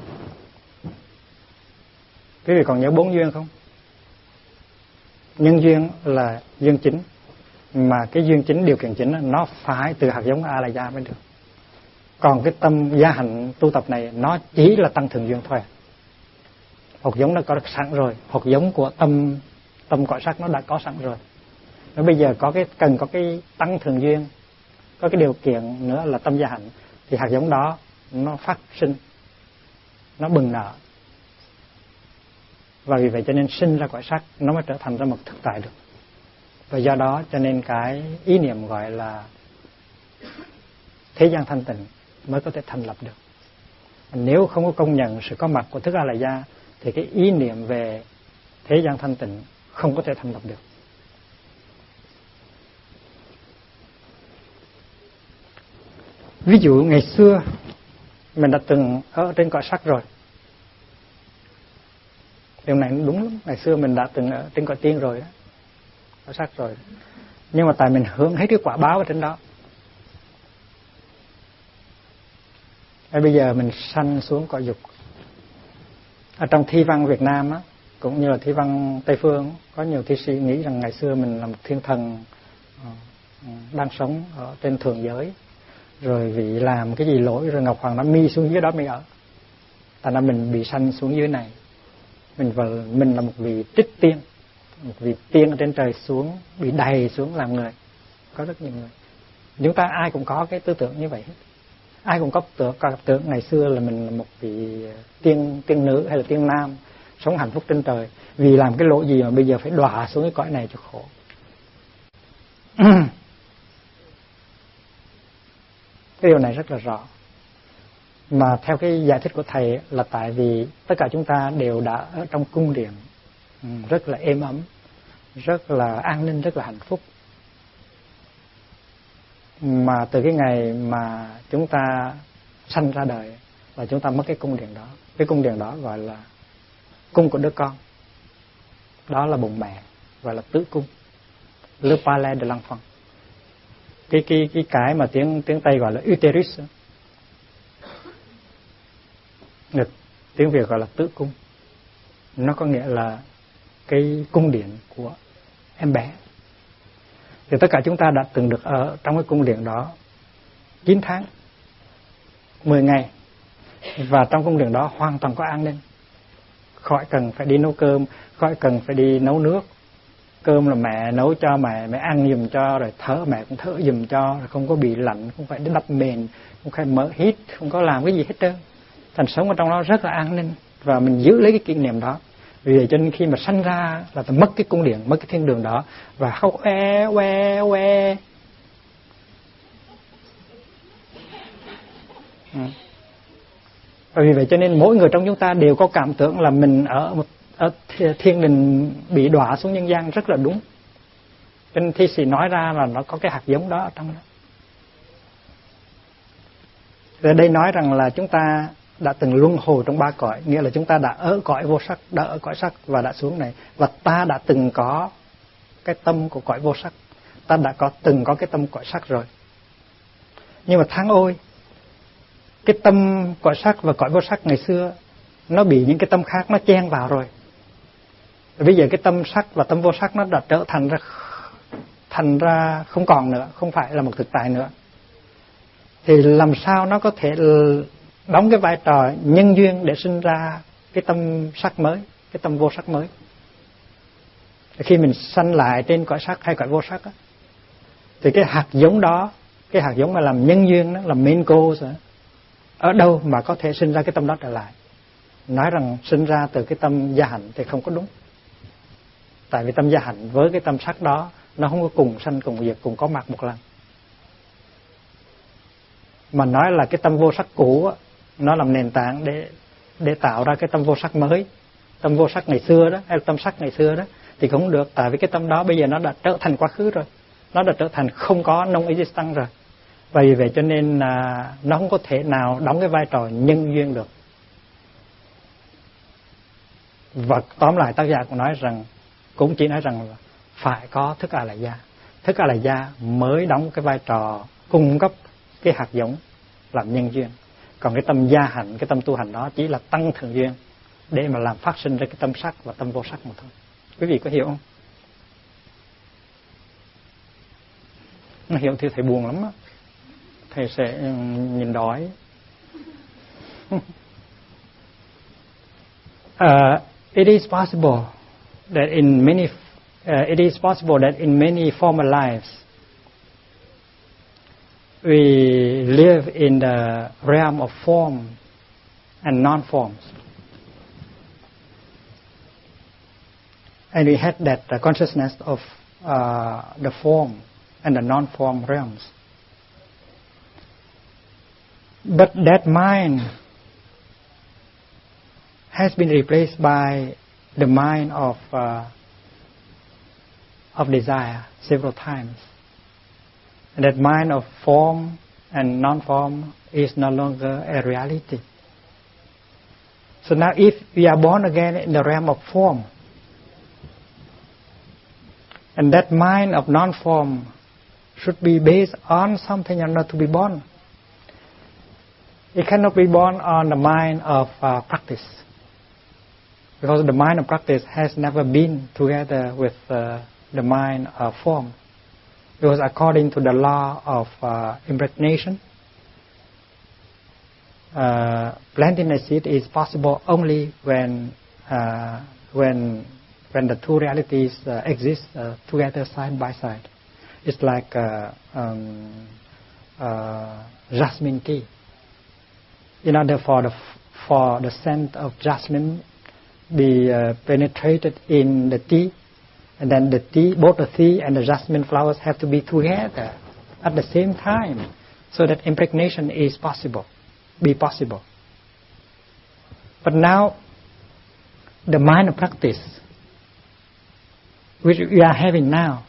Quý vị còn nhớ 4 duyên không? Nhân duyên là duyên chính, mà cái duyên chính, điều kiện chính nó phải từ hạt giống A Lại Gia mới được. Còn cái tâm gia hành tu tập này nó chỉ là tăng thường duyên thôi. Hột giống nó có sẵn rồi, hột giống của tâm cõi sắc nó đã có sẵn rồi. Nó bây giờ cần có cái tăng thường duyên, có cái điều kiện nữa là tâm gia hành, thì hạt giống đó nó phát sinh, nó bừng nở. Và vì vậy cho nên sinh ra cõi sắc nó mới trở thành ra một thực tại được. Và do đó cho nên cái ý niệm gọi là thế gian thanh tịnh mới có thể thành lập được. Nếu không có công nhận sự có mặt của thức A Lại Gia thì cái ý niệm về thế gian thanh tịnh không có thể thành lập được. Ví dụ ngày xưa mình đã từng ở trên cõi sắc rồi. Điều này đúng lắm, ngày xưa mình đã từng ở trên cõi tiên rồi đó, cõi sắc rồi. Nhưng mà tại mình hưởng hết cái quả báo ở trên đó. Bây giờ mình sanh xuống cõi dục. Ở trong thi văn Việt Nam á, cũng như là thi văn Tây Phương, có nhiều thi sĩ nghĩ rằng ngày xưa mình là một thiên thần đang sống ở trên thường giới, rồi vì làm cái gì lỗi rồi Ngọc Hoàng Nam Mi xuống dưới đó mới ở. Tại nên mình bị sanh xuống dưới này. Mình là một vị trích tiên, một vị tiên ở trên trời xuống, bị đầy xuống làm người. Có rất nhiều người. Chúng ta ai cũng có cái tư tưởng như vậy hết. Ai cũng có tưởng ngày xưa là mình là một vị tiên nữ hay là tiên nam sống hạnh phúc trên trời, vì làm cái lỗi gì mà bây giờ phải đọa xuống cái cõi này cho khổ. Cái điều này rất là rõ. Mà theo cái giải thích của thầy là tại vì tất cả chúng ta đều đã ở trong cung điện rất là êm ấm, rất là an ninh, rất là hạnh phúc. Mà từ cái ngày mà chúng ta sanh ra đời là chúng ta mất cái cung điện đó. Cái cung điện đó gọi là cung của đứa con. Đó là bụng mẹ, gọi là tử cung, le palais de l'enfant. Cái mà tiếng Tây gọi là uterus, ngực, tiếng Việt gọi là tử cung. Nó có nghĩa là cái cung điện của em bé. Thì tất cả chúng ta đã từng được ở trong cái cung điện đó 9 tháng 10 ngày. Và trong cung điện đó hoàn toàn có an ninh, khỏi cần phải đi nấu cơm, khỏi cần phải đi nấu nước. Cơm là mẹ nấu cho, mẹ ăn giùm cho, rồi thở mẹ cũng thở giùm cho, rồi không có bị lạnh, không phải đắp mền, không phải mở hít, không có làm cái gì hết trơn. Thành sống ở trong đó rất là an ninh, và mình giữ lấy cái kỷ niệm đó. Vì vậy cho nên khi mà sanh ra là ta mất cái cung điện, mất cái thiên đường đó và khóc oe. Và vì vậy cho nên mỗi người trong chúng ta đều có cảm tưởng là mình ở thiên đình bị đọa xuống nhân gian rất là đúng. Cho nên thi sĩ nói ra là nó có cái hạt giống đó ở trong đó. Ở đây nói rằng là chúng ta đã từng luân hồi trong ba cõi, nghĩa là chúng ta đã ở cõi vô sắc, đã ở cõi sắc và đã xuống này, và ta đã từng có cái tâm của cõi vô sắc, ta đã từng có cái tâm cõi sắc rồi. Nhưng mà thang ôi, cái tâm cõi sắc và cõi vô sắc ngày xưa nó bị những cái tâm khác nó chen vào rồi. Bây giờ cái tâm sắc và tâm vô sắc nó đã trở thành ra không còn nữa, không phải là một thực tại nữa. Thì làm sao nó có thể đóng cái vai trò nhân duyên để sinh ra cái tâm sắc mới, cái tâm vô sắc mới? Khi mình sanh lại trên cõi sắc hay cõi vô sắc á, thì cái hạt giống đó, cái hạt giống mà làm nhân duyên đó, làm main cause đó, ở đâu mà có thể sinh ra cái tâm đó trở lại? Nói rằng sinh ra từ cái tâm gia hạnh thì không có đúng. Tại vì tâm gia hạnh với cái tâm sắc đó nó không có cùng sanh cùng diệt, cùng có mặt một lần. Mà nói là cái tâm vô sắc cũ á, nó làm nền tảng để tạo ra cái tâm vô sắc mới, tâm vô sắc ngày xưa đó, hay tâm sắc ngày xưa đó, thì cũng không được. Tại vì cái tâm đó bây giờ nó đã trở thành quá khứ rồi, nó đã trở thành không có non-existent rồi. Và vì vậy cho nên nó không có thể nào đóng cái vai trò nhân duyên được. Và tóm lại tác giả cũng nói rằng, cũng chỉ nói rằng là phải có thức A Lại Gia. Thức A Lại Gia mới đóng cái vai trò cung cấp cái hạt giống làm nhân duyên. Còn cái tâm gia hạnh, cái tâm tu hành đó chỉ là tăng thượng duyên để mà làm phát sinh ra cái tâm sắc và tâm vô sắc mà thôi. Quý vị có hiểu không? Nó hiểu thì thầy buồn lắm á. Thầy sẽ nhìn đói. It is possible that in many former lives we live in the realm of form and non-forms, and we had that consciousness of the form and the non-form realms. But that mind has been replaced by the mind of desire several times. And that mind of form and non-form is no longer a reality. So now if we are born again in the realm of form, and that mind of non-form should be based on something in order to be born. It cannot be born on the mind of practice, because the mind of practice has never been together with the mind of form. Because according to the law of impregnation, planting a seed is possible only when the two realities exist together side by side. It's like jasmine tea. In order for the scent of jasmine be penetrated in the tea, and then the tea, both the tea and the jasmine flowers have to be together at the same time, so that impregnation is possible. But now, the mind of practice, which we are having now,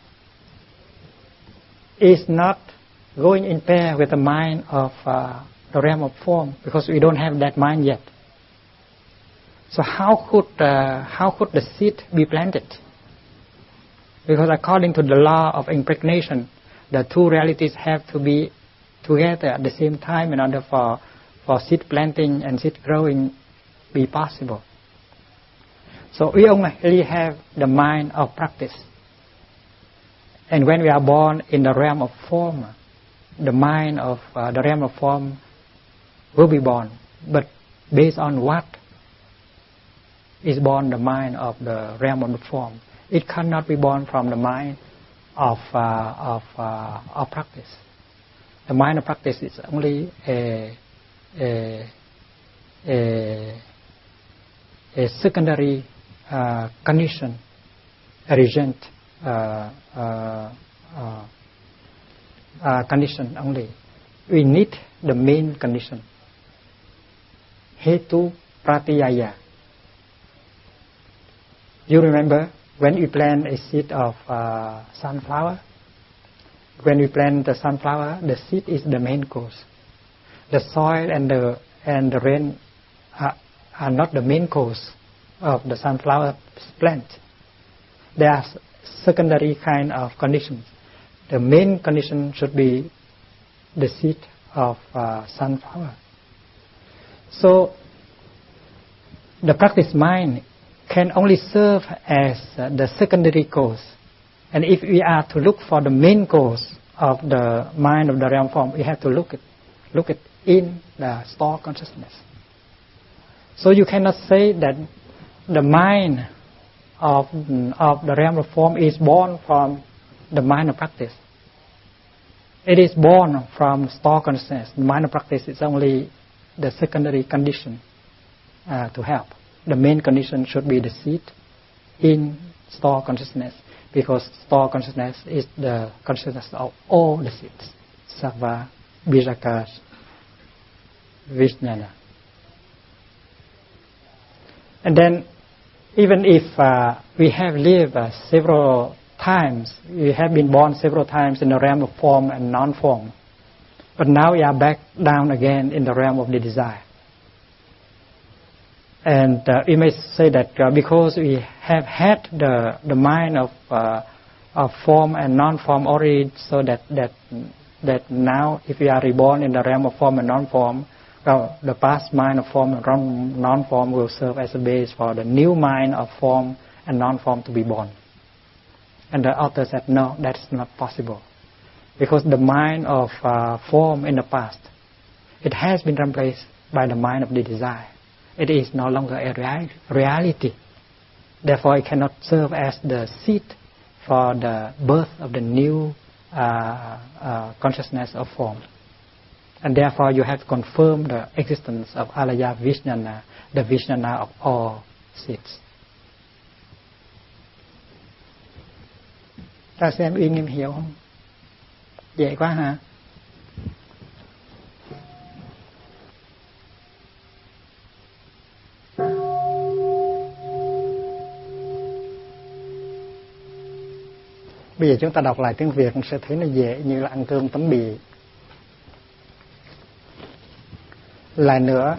is not going in pair with the mind of the realm of form, because we don't have that mind yet. So how could the seed be planted? Because according to the law of impregnation, the two realities have to be together at the same time in order for seed planting and seed growing be possible. So we only have the mind of practice. And when we are born in the realm of form, the mind of the realm of form will be born. But based on what is born the mind of the realm of the form? It cannot be born from the mind of practice. The mind of practice is only a secondary condition, urgent condition only. We need the main condition. Hetu pratyaya. You remember when we plant a seed of sunflower? When we plant the sunflower, the seed is the main cause. The soil and the rain are not the main cause of the sunflower plant. They are secondary kind of conditions. The main condition should be the seed of sunflower. So the practice mind can only serve as the secondary cause. And if we are to look for the main cause of the mind of the realm form, we have to look at in the store consciousness. So you cannot say that the mind of the realm of form is born from the mind of practice. It is born from store consciousness. The mind of practice is only the secondary condition to help. The main condition should be the seed in store consciousness, because store consciousness is the consciousness of all the seeds. Sattva, Virakas, Vijnana. And then, even if we have lived several times, we have been born several times in the realm of form and non-form, but now we are back down again in the realm of the desire. And we may say that because we have had the mind of form and non-form already, so that now if we are reborn in the realm of form and non-form, well, the past mind of form and non-form will serve as a base for the new mind of form and non-form to be born. And the author said, no, that's not possible. Because the mind of form in the past, it has been replaced by the mind of the desire. It is no longer a reality. Therefore, it cannot serve as the seed for the birth of the new consciousness of form. And therefore, you have to confirm the existence of Alaya Vijnana, the Vijnana of all seeds. Ta xem Uyên Nghiêm hiểu không? Dễ quá hả? Bây giờ chúng ta đọc lại tiếng Việt sẽ thấy nó dễ như là ăn cơm tấm bì. Lại nữa,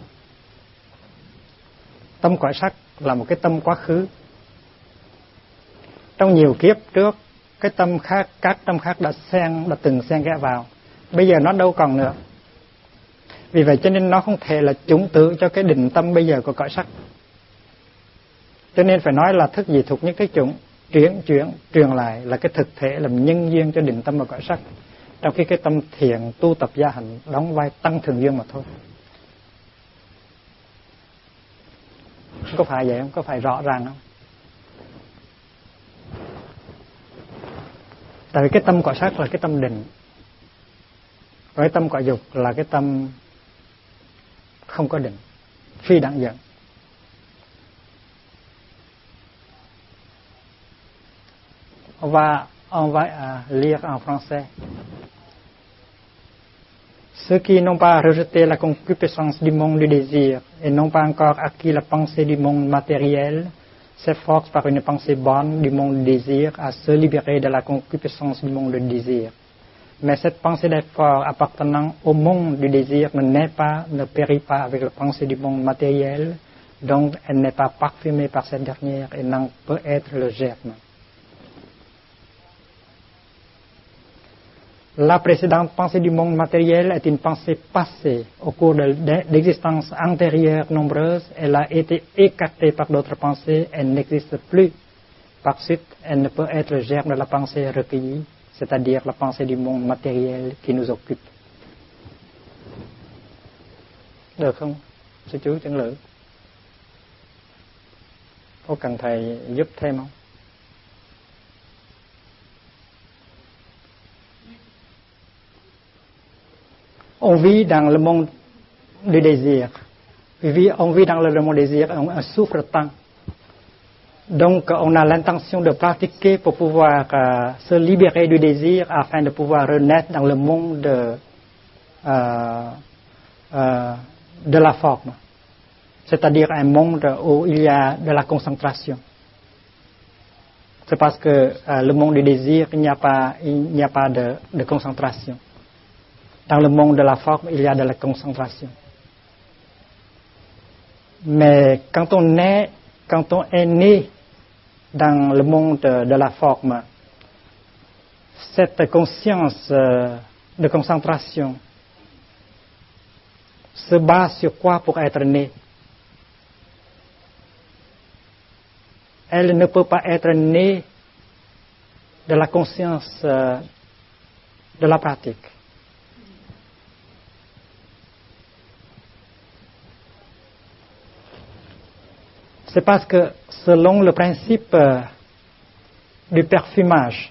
tâm cõi sắc là một cái tâm quá khứ. Trong nhiều kiếp trước, cái tâm khác, các tâm khác đã từng xen ghé vào. Bây giờ nó đâu còn nữa. Vì vậy cho nên nó không thể là chủng tử cho cái định tâm bây giờ của cõi sắc. Cho nên phải nói là thức gì thuộc nhất cái chủng, truyền lại là cái thực thể làm nhân duyên cho định tâm và cõi sắc. Trong khi cái tâm thiện tu tập gia hạnh đóng vai tăng thường duyên mà thôi. Có phải vậy không? Có phải rõ ràng không? Tại vì cái tâm cõi sắc là cái tâm định, cái tâm cõi dục là cái tâm không có định, phi đẳng dẫn. On va lire en français. Ceux qui n'ont pas rejeté la concupiscence du monde du désir et n'ont pas encore acquis la pensée du monde matériel s'efforcent par une pensée bonne du monde du désir à se libérer de la concupiscence du monde du désir. Mais cette pensée d'effort appartenant au monde du désir ne périt pas avec la pensée du monde matériel, donc elle n'est pas parfumée par cette dernière et n'en peut être le germe. La précédente pensée du monde matériel est une pensée passée. Au cours d'existences antérieures nombreuses, elle a été écartée par d'autres pensées, elle n'existe plus. Par suite, elle ne peut être le germe de la pensée recueillie, c'est-à-dire la pensée du monde matériel qui nous occupe. Được không, sư chú Trần Lữ? Có cần thầy giúp thêm không? On vit dans le monde du désir. On vit dans le monde du désir, on souffre tant. Donc, on a l'intention de pratiquer pour pouvoir se libérer du désir afin de pouvoir renaître dans le monde de la forme, c'est-à-dire un monde où il y a de la concentration. C'est parce que le monde du désir, il n'y a pas de concentration. Dans le monde de la forme, il y a de la concentration. Mais quand on est né dans le monde de la forme, cette conscience de concentration se base sur quoi pour être née? Elle ne peut pas être née de la conscience de la pratique. C'est parce que selon le principe du parfumage,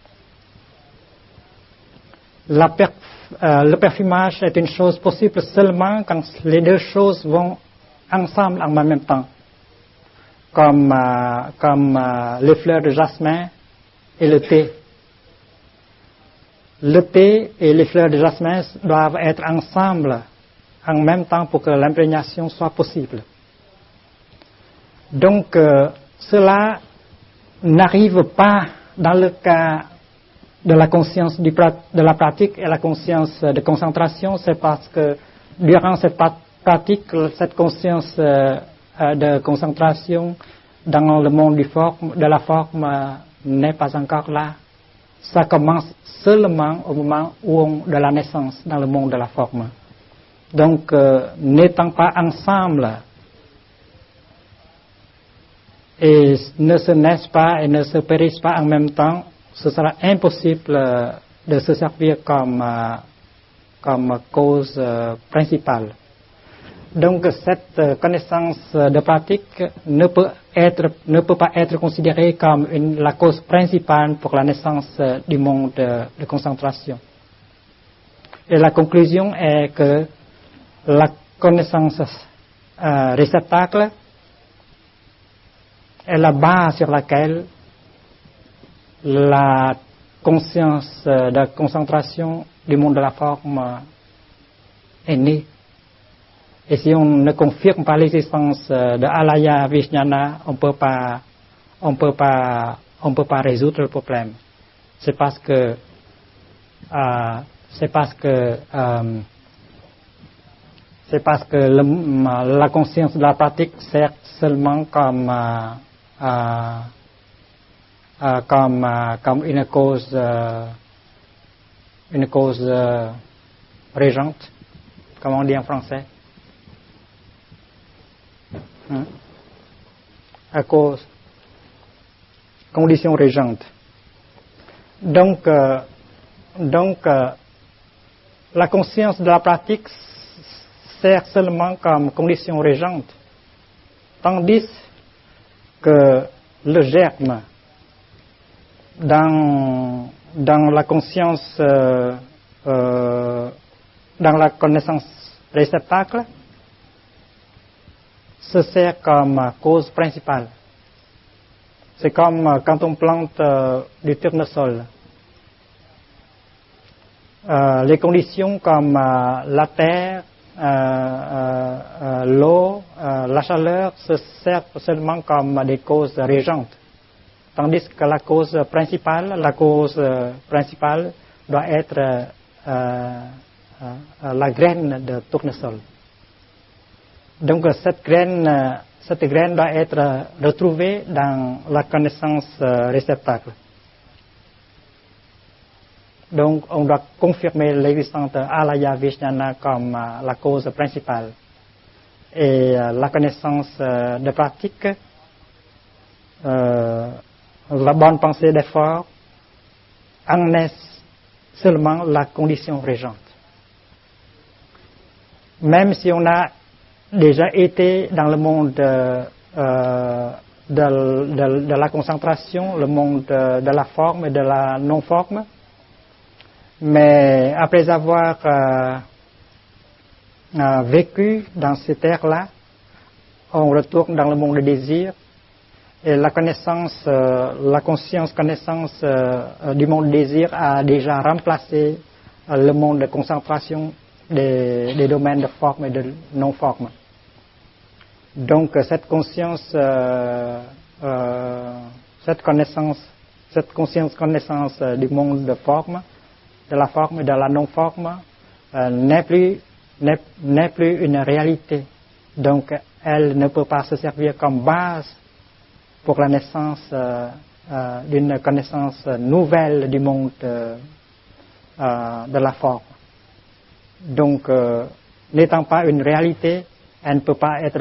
le parfumage est une chose possible seulement quand les deux choses vont ensemble en même temps, comme les fleurs de jasmin et le thé. Le thé et les fleurs de jasmin doivent être ensemble en même temps pour que l'imprégnation soit possible. Donc, cela n'arrive pas dans le cas de la conscience de la pratique et la conscience de concentration. C'est parce que durant cette pratique, cette conscience de concentration dans le monde de la forme n'est pas encore là. Ça commence seulement au moment de la naissance dans le monde de la forme. Donc, n'étant pas ensemble, et ne se naissent pas et ne se périssent pas en même temps, ce sera impossible de se servir comme cause principale. Donc cette connaissance de pratique ne peut pas être considérée comme la cause principale pour la naissance du monde de concentration. Et la conclusion est que la connaissance réceptacle est la base sur laquelle la conscience de concentration du monde de la forme est née. Et si on ne confirme pas l'existence de Alaya Vijnana, on peut pas résoudre le problème. C'est parce que la conscience de la pratique sert seulement comme une cause régente, comme on dit en français. À cause condition régente. Donc la conscience de la pratique sert seulement comme condition régente, tandis que le germe dans la conscience, dans la connaissance réceptacle, se sert comme cause principale. C'est comme quand on plante du tournesol. Les conditions comme la terre, l'eau, la chaleur se servent seulement comme des causes régentes, tandis que la cause principale doit être la graine de tournesol. Donc cette graine doit être retrouvée dans la connaissance réceptacle. Donc on doit confirmer l'existence de Alaya Vijnana comme la cause principale. Et la connaissance de pratique, la bonne pensée d'effort, en est seulement la condition régente. Même si on a déjà été dans le monde de la concentration, le monde de la forme et de la non-forme, mais après avoir vécu dans cette ère-là, on retourne dans le monde du désir Et la connaissance, la conscience connaissance du monde désir a déjà remplacé le monde de concentration des domaines de forme et de non-forme. Donc cette conscience, cette conscience connaissance du monde de forme, de la forme et de la non-forme n'est plus une réalité. Donc elle ne peut pas se servir comme base pour la naissance d'une connaissance nouvelle du monde de la forme. Donc, n'étant pas une réalité, elle ne peut pas être,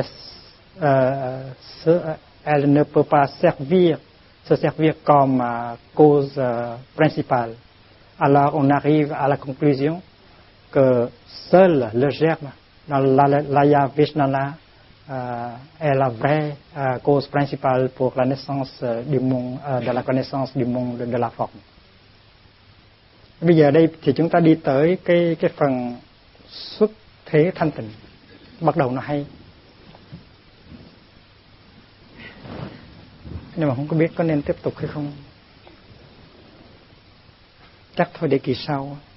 elle ne peut pas se servir comme cause principale. Alors, on arrive à la conclusion que seul le germe, dans l'Aya Vijnana, est la vraie cause principale pour la naissance du monde, de la connaissance du monde de la forme. Bây giờ đây thì chúng ta đi tới cái phần xuất thế thanh tịnh, bắt đầu nó hay. Nhưng mà không có biết có nên tiếp tục hay không. Chắc thôi để kỳ sau.